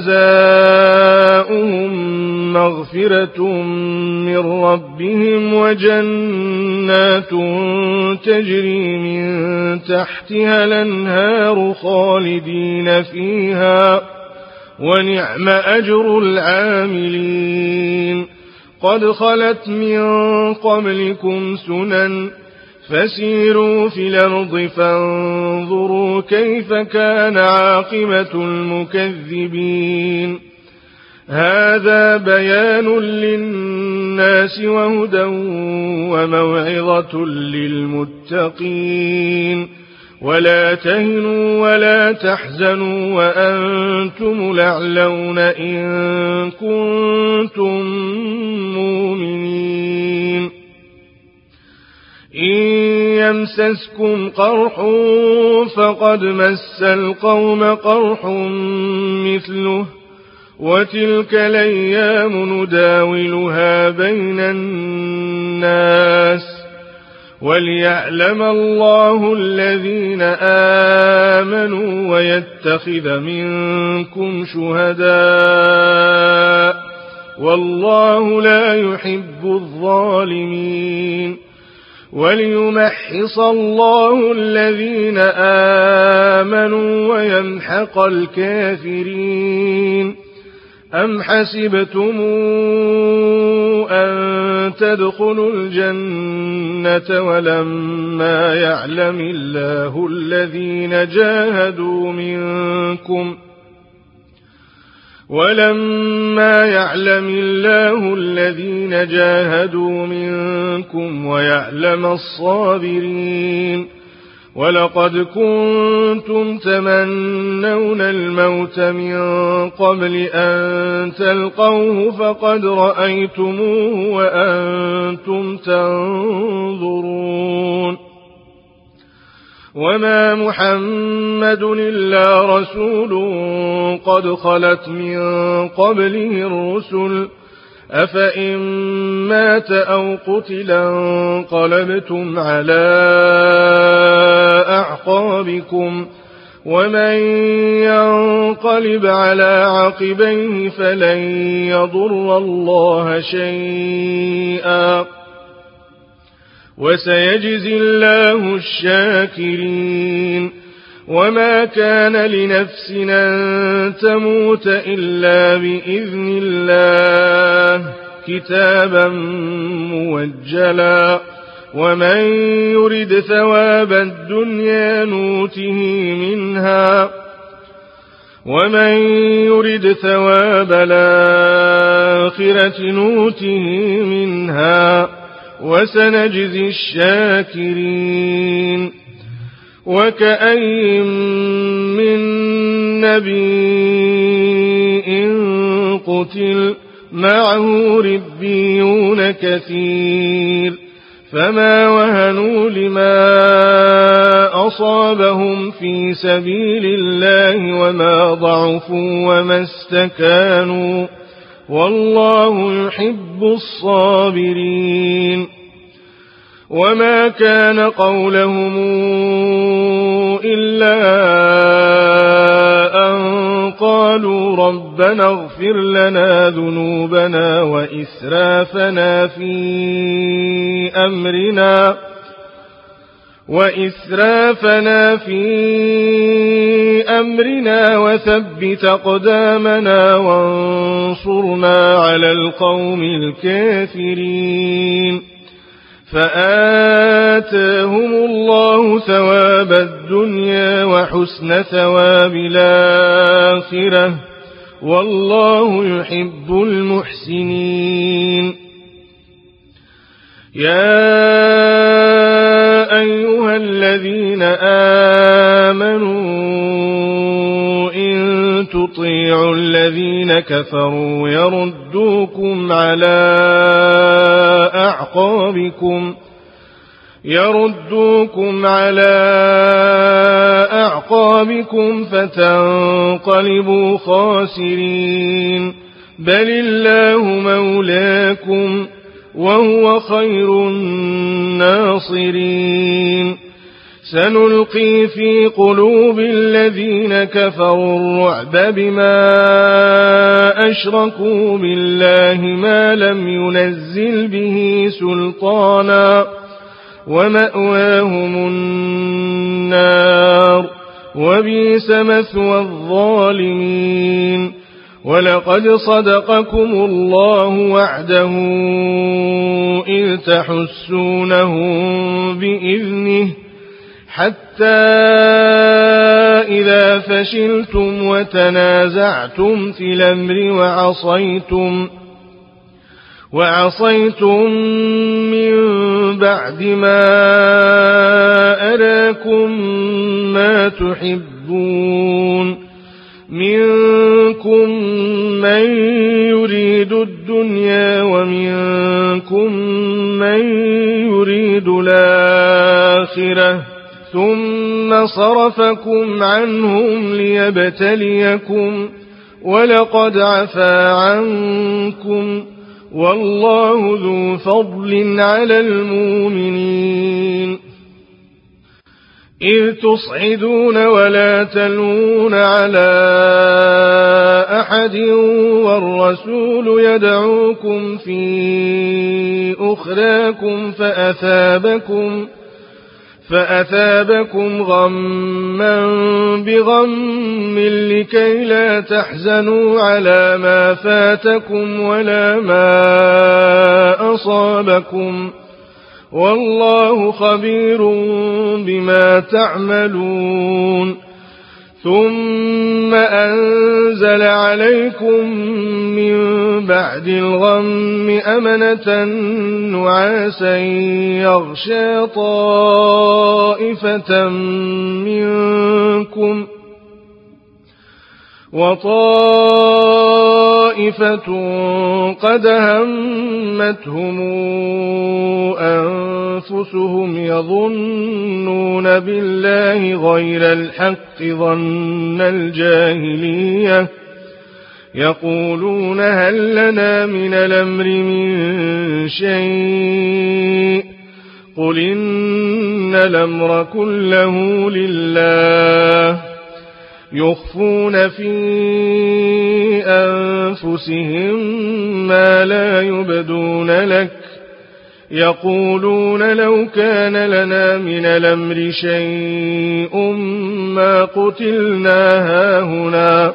Speaker 1: جزاؤهم مغفرة من ربهم وجنات تجري من تحتها الأنهار خالدين فيها ونعم أجر العاملين قد خلت من قبلكم سنن فسيروا في الأرض فانظروا كيف كان عاقبة المكذبين هذا بيان للناس وهدى وموعظة للمتقين ولا تهنوا ولا تحزنوا وأنتم الأعلون إن كنتم مؤمنين إن يمسسكم قرح فقد مس القوم قرح مثله وتلك الأيام نداولها بين الناس وليعلم الله الذين آمنوا ويتخذ منكم شهداء والله لا يحب الظالمين وليمحص الله الذين آمنوا ويمحق الكافرين أم حسبتم أن تدخلوا الجنة ولما يعلم الله الذين جاهدوا منكم ويعلم الصابرين ولقد كنتم تمنون الموت من قبل أن تلقوه فقد رأيتموه وأنتم تنظرون وما محمد إلا رسول قد خلت من قبله الرسل أفإن مات أو قتلا انقلبتم على أعقابكم ومن ينقلب على عقبيه فلن يضر الله شيئا وسيجزي الله الشاكرين وما كان لنفس أن تموت إلا بإذن الله كتابا موجلا ومن يرد ثواب الدنيا نوته منها ومن يرد ثواب الآخرة نوته منها وسنجزي الشاكرين وكأي من نبي قتل معه ربيون كثير فما وهنوا لما أصابهم في سبيل الله وما ضعفوا وما استكانوا والله يحب الصابرين وما كان قولهم إلا أن قالوا ربنا اغفر لنا ذنوبنا وإسرافنا في أمرنا وثبت أقدامنا وانصرنا على القوم الكافرين فآتاهم الله ثواب الدنيا وحسن ثواب الآخرة والله يحب المحسنين يا أيها الذين آمنوا إن تطيعوا الذين كفروا يردوكم على أعقابكم فتنقلبوا خاسرين بل الله مولاكم وهو خير الناصرين سنلقي في قلوب الذين كفروا الرعب بما أشركوا بالله ما لم ينزل به سلطانا ومأواهم النار وبئس مثوى الظالمين ولقد صدقكم الله وعده إذ تحسونهم بإذنه حتى إذا فشلتم وتنازعتم في الأمر وعصيتم من بعد ما أراكم ما تحبون منكم من يريد الدنيا ومنكم من يريد الآخرة ثم صرفكم عنهم ليبتليكم ولقد عفا عنكم والله ذو فضل على المؤمنين. إذ تصعدون ولا تلوون على أحد والرسول يدعوكم في أخراكم فأثابكم غما بغم لكي لا تحزنوا على ما فاتكم ولا ما أصابكم والله خبير بما تعملون. ثم أنزل عليكم من بعد الغم أمنة نعاسا يغشى طائفة منكم وطائفة قد همتهم أنفسهم يظنون بالله غير الحق ظن الجاهلية يقولون هل لنا من الأمر من شيء قل إن الأمر كله لله يخفون في أنفسهم ما لا يبدون لك يقولون لو كان لنا من الأمر شيء ما قتلنا هاهنا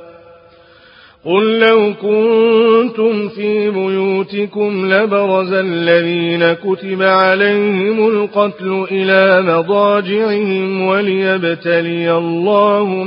Speaker 1: قل لو كنتم في بيوتكم لبرز الذين كتب عليهم القتل إلى مضاجعهم وليبتلي الله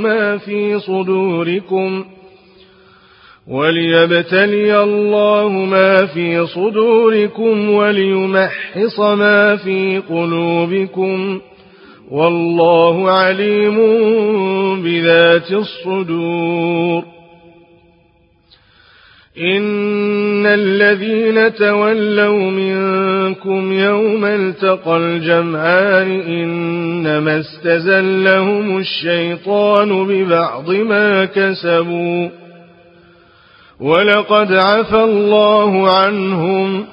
Speaker 1: ما في صدوركم وليمحص ما في قلوبكم والله عليم بذات الصدور. إن الذين تولوا منكم يوم التقى الجمعان إنما استزلهم الشيطان ببعض ما كسبوا ولقد عفى الله عنهم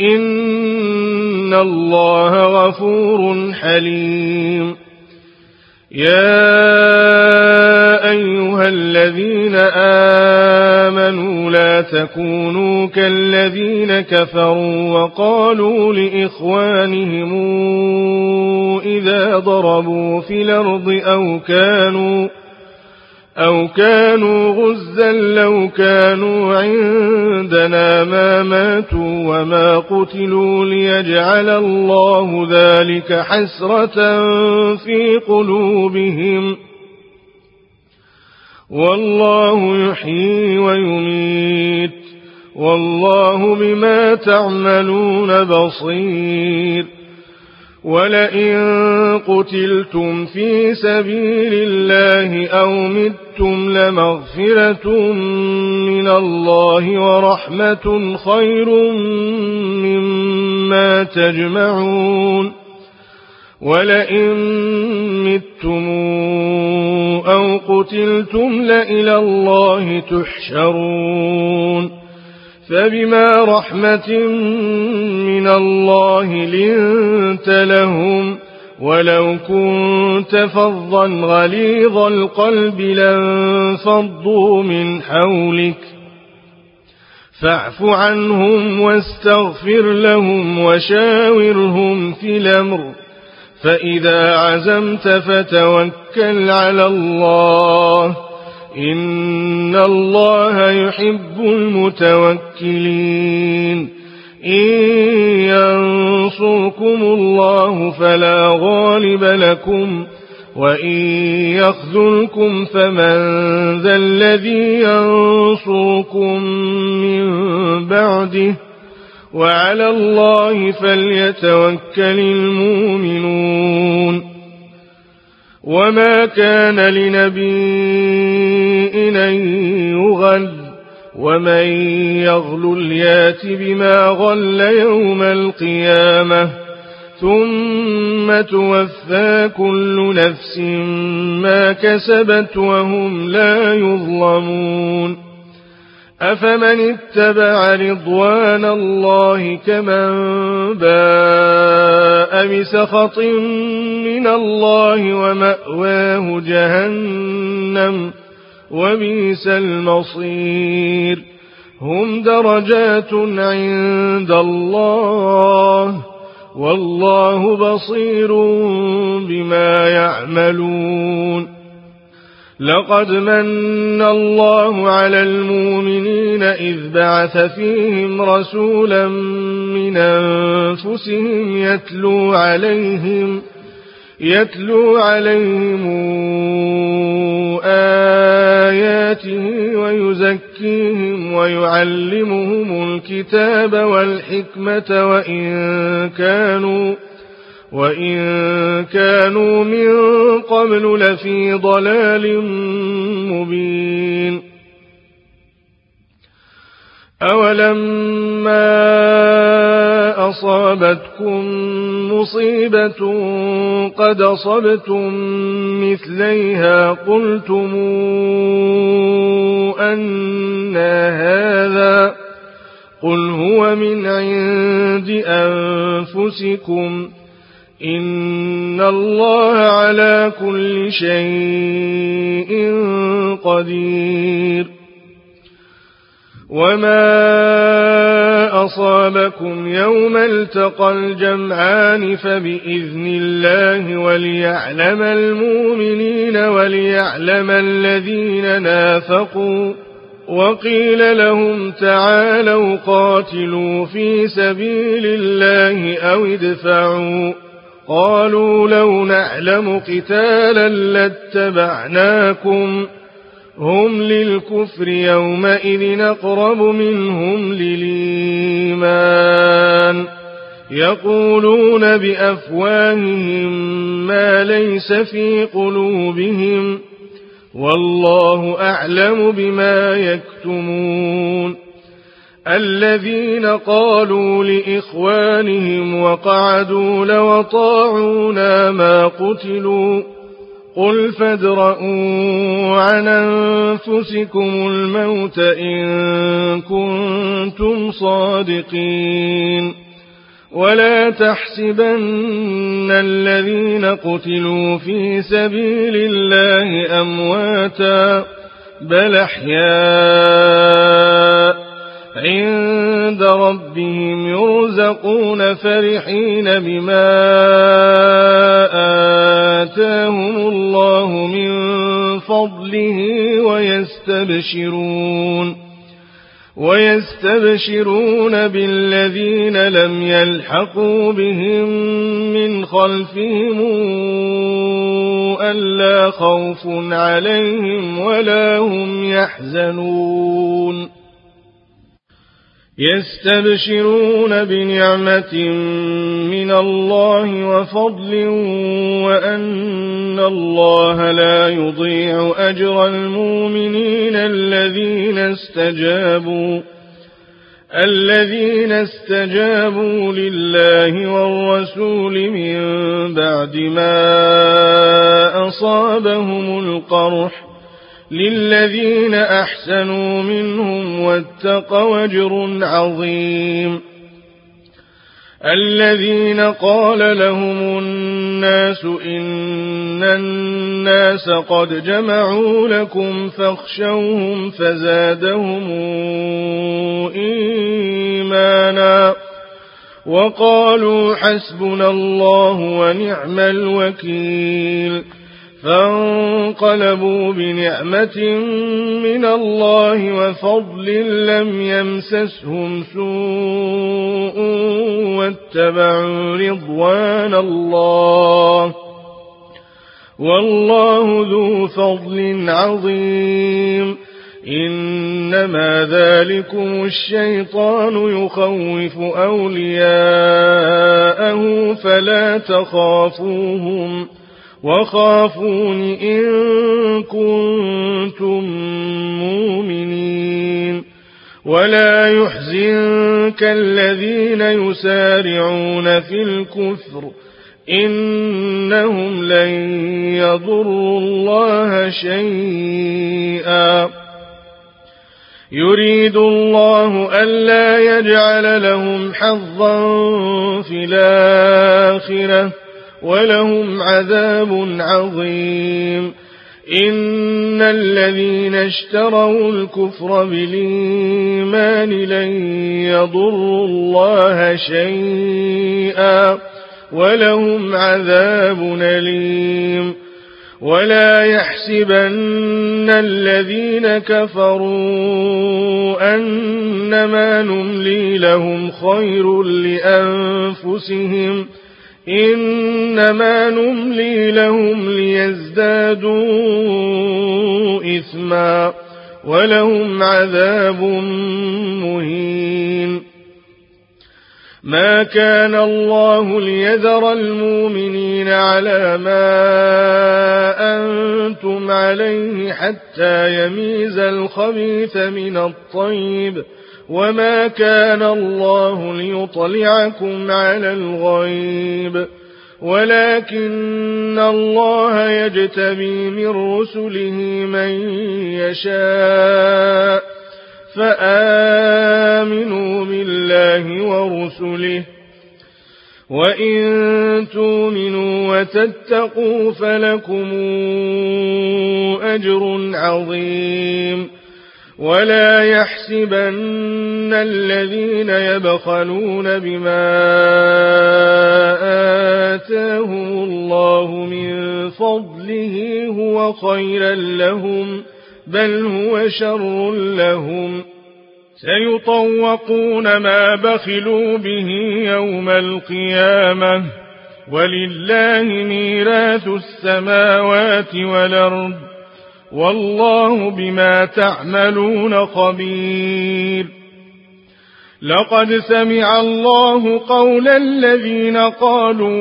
Speaker 1: إن الله غفور حليم. يا أيها الذين آمنوا لا تكونوا كالذين كفروا وقالوا لإخوانهم إذا ضربوا في الأرض أو كانوا غزا لو كانوا عندنا ما ماتوا وما قتلوا ليجعل الله ذلك حسرة في قلوبهم والله يحيي ويميت والله بما تعملون بصير. ولئن قتلتم في سبيل الله أو متم لمغفرة من الله ورحمة خير مما تجمعون. ولئن متم أو قتلتم لإلى الله تحشرون. فبما رحمة من الله لنت لهم ولو كنت فظا غليظ القلب لانفضوا من حولك فاعف عنهم واستغفر لهم وشاورهم في الأمر فإذا عزمت فتوكل على الله إن الله يحب المتوكلين. إن ينصركم الله فلا غالب لكم وإن يخذلكم فمن ذا الذي ينصركم من بعده وعلى الله فليتوكل المؤمنون. وما كان لنبي أن يغل ومن يغل يات بما غل يوم القيامة ثم توفى كل نفس ما كسبت وهم لا يظلمون. أفمن اتبع رضوان الله كمن باء بسخط من الله ومأواه جهنم وبئس المصير هم درجات عند الله والله بصير بما يعملون لقد من الله على المؤمنين إذ بعث فيهم رسولا من أنفسهم يتلو عليهم آياته ويزكيهم ويعلمهم الكتاب والحكمة وإن كانوا من قبل لفي ضلال مبين أولما أصابتكم مصيبة قد أصبتم مثليها قلتم أنى هذا قل هو من عند أنفسكم إن الله على كل شيء قدير وما أصابكم يوم التقى الجمعان فبإذن الله وليعلم المؤمنين وليعلم الذين نافقوا وقيل لهم تعالوا قاتلوا في سبيل الله أو ادفعوا قالوا لو نعلم قتالا لاتبعناكم هم للكفر يومئذ أقرب منهم للإيمان يقولون بأفواههم ما ليس في قلوبهم والله أعلم بما يكتمون الذين قالوا لإخوانهم وقعدوا لو طاعونا ما قتلوا قل فادرءوا عن أنفسكم الموت إن كنتم صادقين ولا تحسبن الذين قتلوا في سبيل الله أمواتا بل أحياء عند ربهم يرزقون فرحين بما آتاهم الله من فضله ويستبشرون بالذين لم يلحقوا بهم من خلفهم ألا خوف عليهم ولا هم يحزنون يستبشرون بنعمة من الله وفضل وأن الله لا يضيع أجر المؤمنين الذين استجابوا لله والرسول من بعد ما أصابهم القرح للذين أحسنوا منهم واتقوا أجر عظيم الذين قال لهم الناس إن الناس قد جمعوا لكم فاخشوهم فزادهم إيمانا وقالوا حسبنا الله ونعم الوكيل فانقلبوا بنعمة من الله وفضل لم يمسسهم سوء واتبعوا رضوان الله والله ذو فضل عظيم إنما ذلكم الشيطان يخوف أولياءه فلا تخافوهم وخافون إن كنتم مؤمنين ولا يحزنك الذين يسارعون في الكفر إنهم لن يضروا الله شيئا يريد الله ألا يجعل لهم حظا في الآخرة ولهم عذاب عظيم. إن الذين اشتروا الكفر بالإيمان لن يضروا الله شيئا ولهم عذاب أليم. ولا يحسبن الذين كفروا أنما نملي لهم خير لأنفسهم إنما نملي لهم ليزدادوا إثما ولهم عذاب مهين. ما كان الله ليذر المؤمنين على ما أنتم عليه حتى يميز الخبيث من الطيب وما كان الله ليطلعكم على الغيب ولكن الله يجتبي من رسله من يشاء فآمنوا بالله ورسله وإن تؤمنوا وتتقوا فلكم أجر عظيم. ولا يحسبن الذين يبخلون بما آتاهم الله من فضله هو خيرا لهم بل هو شر لهم سيطوقون ما بخلوا به يوم القيامة ولله ميراث السماوات والأرض والله بما تعملون خبير. لقد سمع الله قول الذين قالوا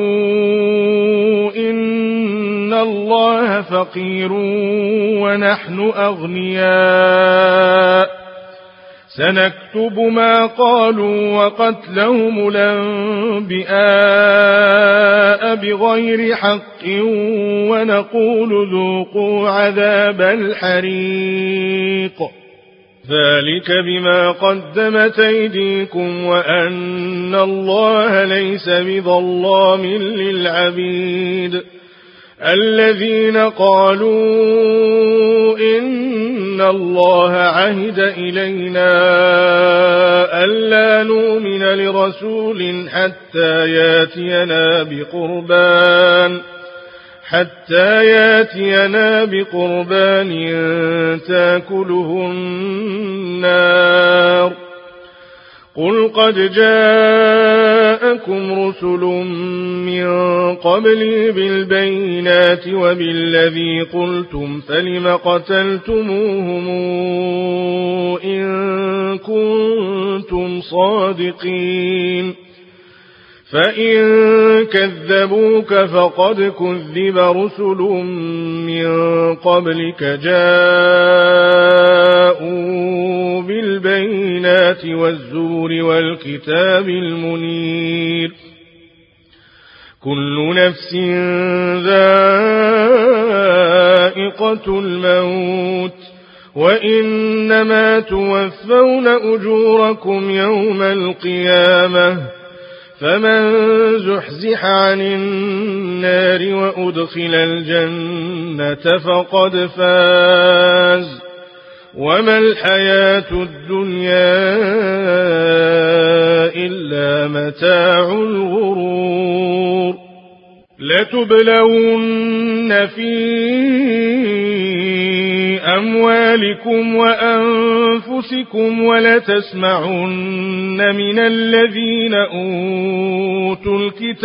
Speaker 1: إن الله فقير ونحن أغنياء سنكتب ما قالوا وقتلهم الأنبياء بغير حق ونقول ذوقوا عذاب الحريق ذلك بما قدمت أيديكم وأن الله ليس بظلام للعبيد. الذين قالوا إن الله عهد إلينا ألا نؤمن لرسول حتى ياتينا بقربان تاكله النار. قل قد جاءكم رسل من قبلي بالبينات وبالذي قلتم فلم قتلتموهم إن كنتم صادقين. فإن كذبوك فقد كذب رسل من قبلك جاءوا بالبينات والزور والكتاب المنير. كل نفس ذائقة الموت وإنما توفون أجوركم يوم القيامة فمن زحزح عن النار وأدخل الجنة فقد فاز وما الحياة الدنيا إلا متاع الغرور. لتبلون في أموالكم وأنفسكم ولتسمعن من الذين أوتوا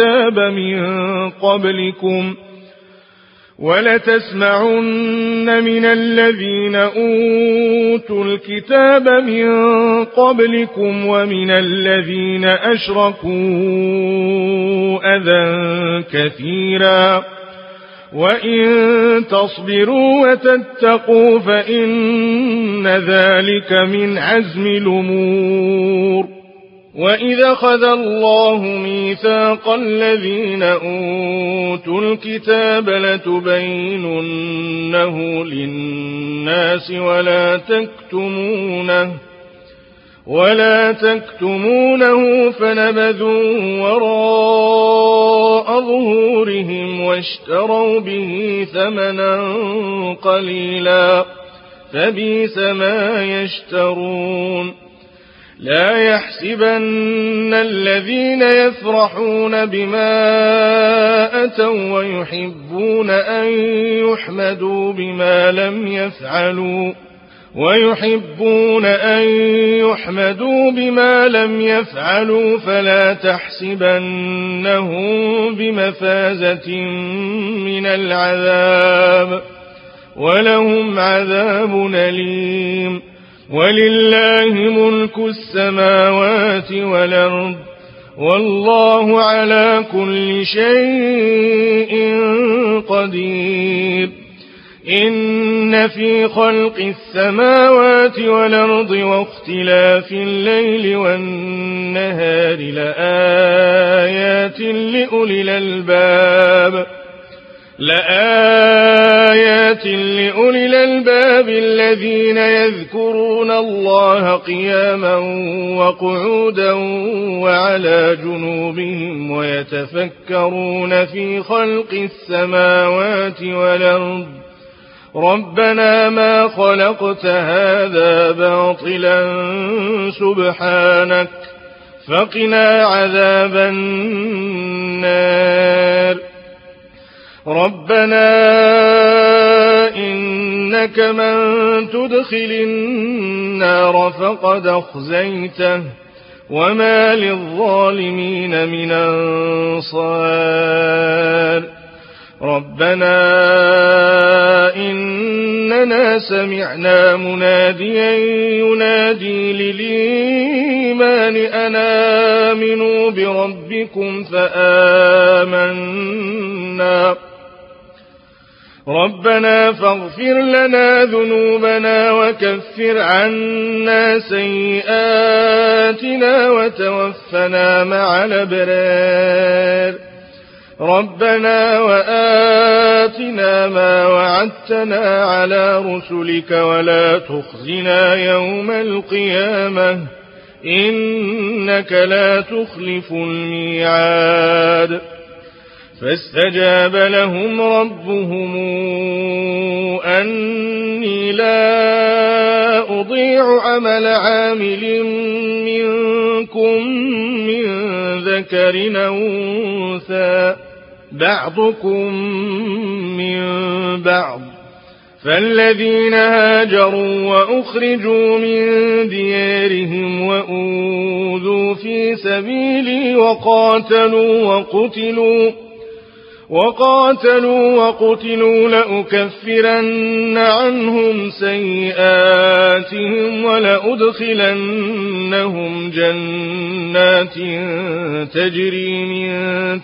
Speaker 1: الكتاب من قبلكم ومن الذين أشركوا أذى كثيرا وإن تصبروا وتتقوا فإن ذلك من عزم الأمور. وإذا أخذ الله ميثاق الذين أوتوا الكتاب لتبيننه للناس ولا تكتمونه فنبذوا وراء ظهورهم واشتروا به ثمنا قليلا فبئس ما يشترون. لا يحسبن الذين يفرحون بما أتوا ويحبون أن يحمدوا بما لم يفعلوا فلا تحسبنهم بمفازة من العذاب ولهم عذاب أليم. ولله ملك السماوات والأرض والله على كل شيء قدير. إن في خلق السماوات والأرض واختلاف الليل والنهار لآيات لأولي الألباب الذين يذكرون الله قياما وقعودا وعلى جنوبهم ويتفكرون في خلق السماوات والأرض ربنا ما خلقت هذا باطلا سبحانك فقنا عذاب النار. ربنا إنك من تدخل النار فقد أخزيته وما للظالمين من أنصار. ربنا إننا سمعنا مناديا ينادي للإيمان أن آمنوا بربكم فآمنا. ربنا فاغفر لنا ذنوبنا وكفر عنا سيئاتنا وتوفنا مع الأبرار. ربنا وآتنا ما وعدتنا على رسلك ولا تخزنا يوم القيامة إنك لا تخلف الميعاد. فاستجاب لهم ربهم أني لا أضيع عمل عامل منكم من ذكر أو أنثى بعضكم من بعض. فالذين هاجروا وأخرجوا من ديارهم وأوذوا في سبيلي وقاتلوا وقتلوا لأكفرن عنهم سيئاتهم ولأدخلنهم جنات تجري من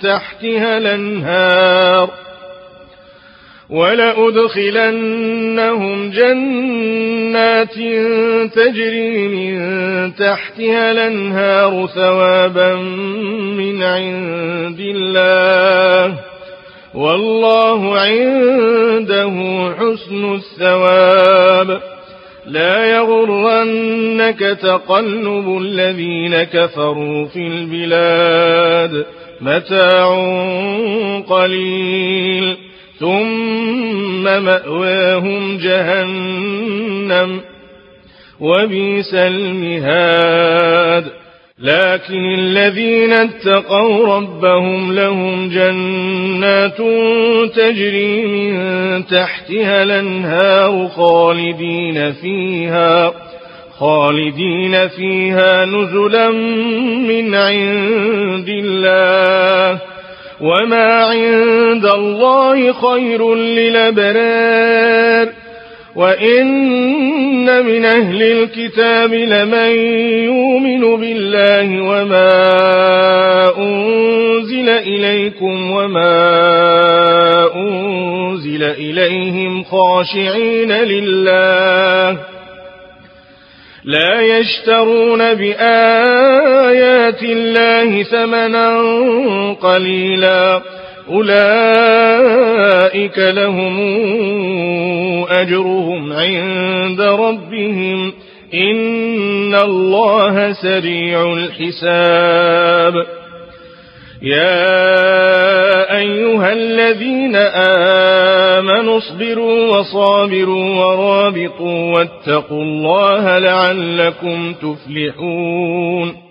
Speaker 1: تحتها الأنهار ثوابا من عند الله والله عنده حسن الثواب. لا يغرنك تقلب الذين كفروا في البلاد متاع قليل ثم مأواهم جهنم وبئس المهاد. لكن الذين اتقوا ربهم لهم جنات تجري من تحتها الأنهار خالدين فيها نزلا من عند الله وما عند الله خير للأبرار. وإن من أهل الكتاب لمن يؤمن بالله وما أنزل إليكم وما أنزل إليهم لا يشترون بآيات الله ثمنا قليلا أولئك لهم أجرهم عند ربهم إن الله سريع الحساب يا أيها الذين آمنوا اصبروا وصابروا ورابطوا واتقوا الله لعلكم تفلحون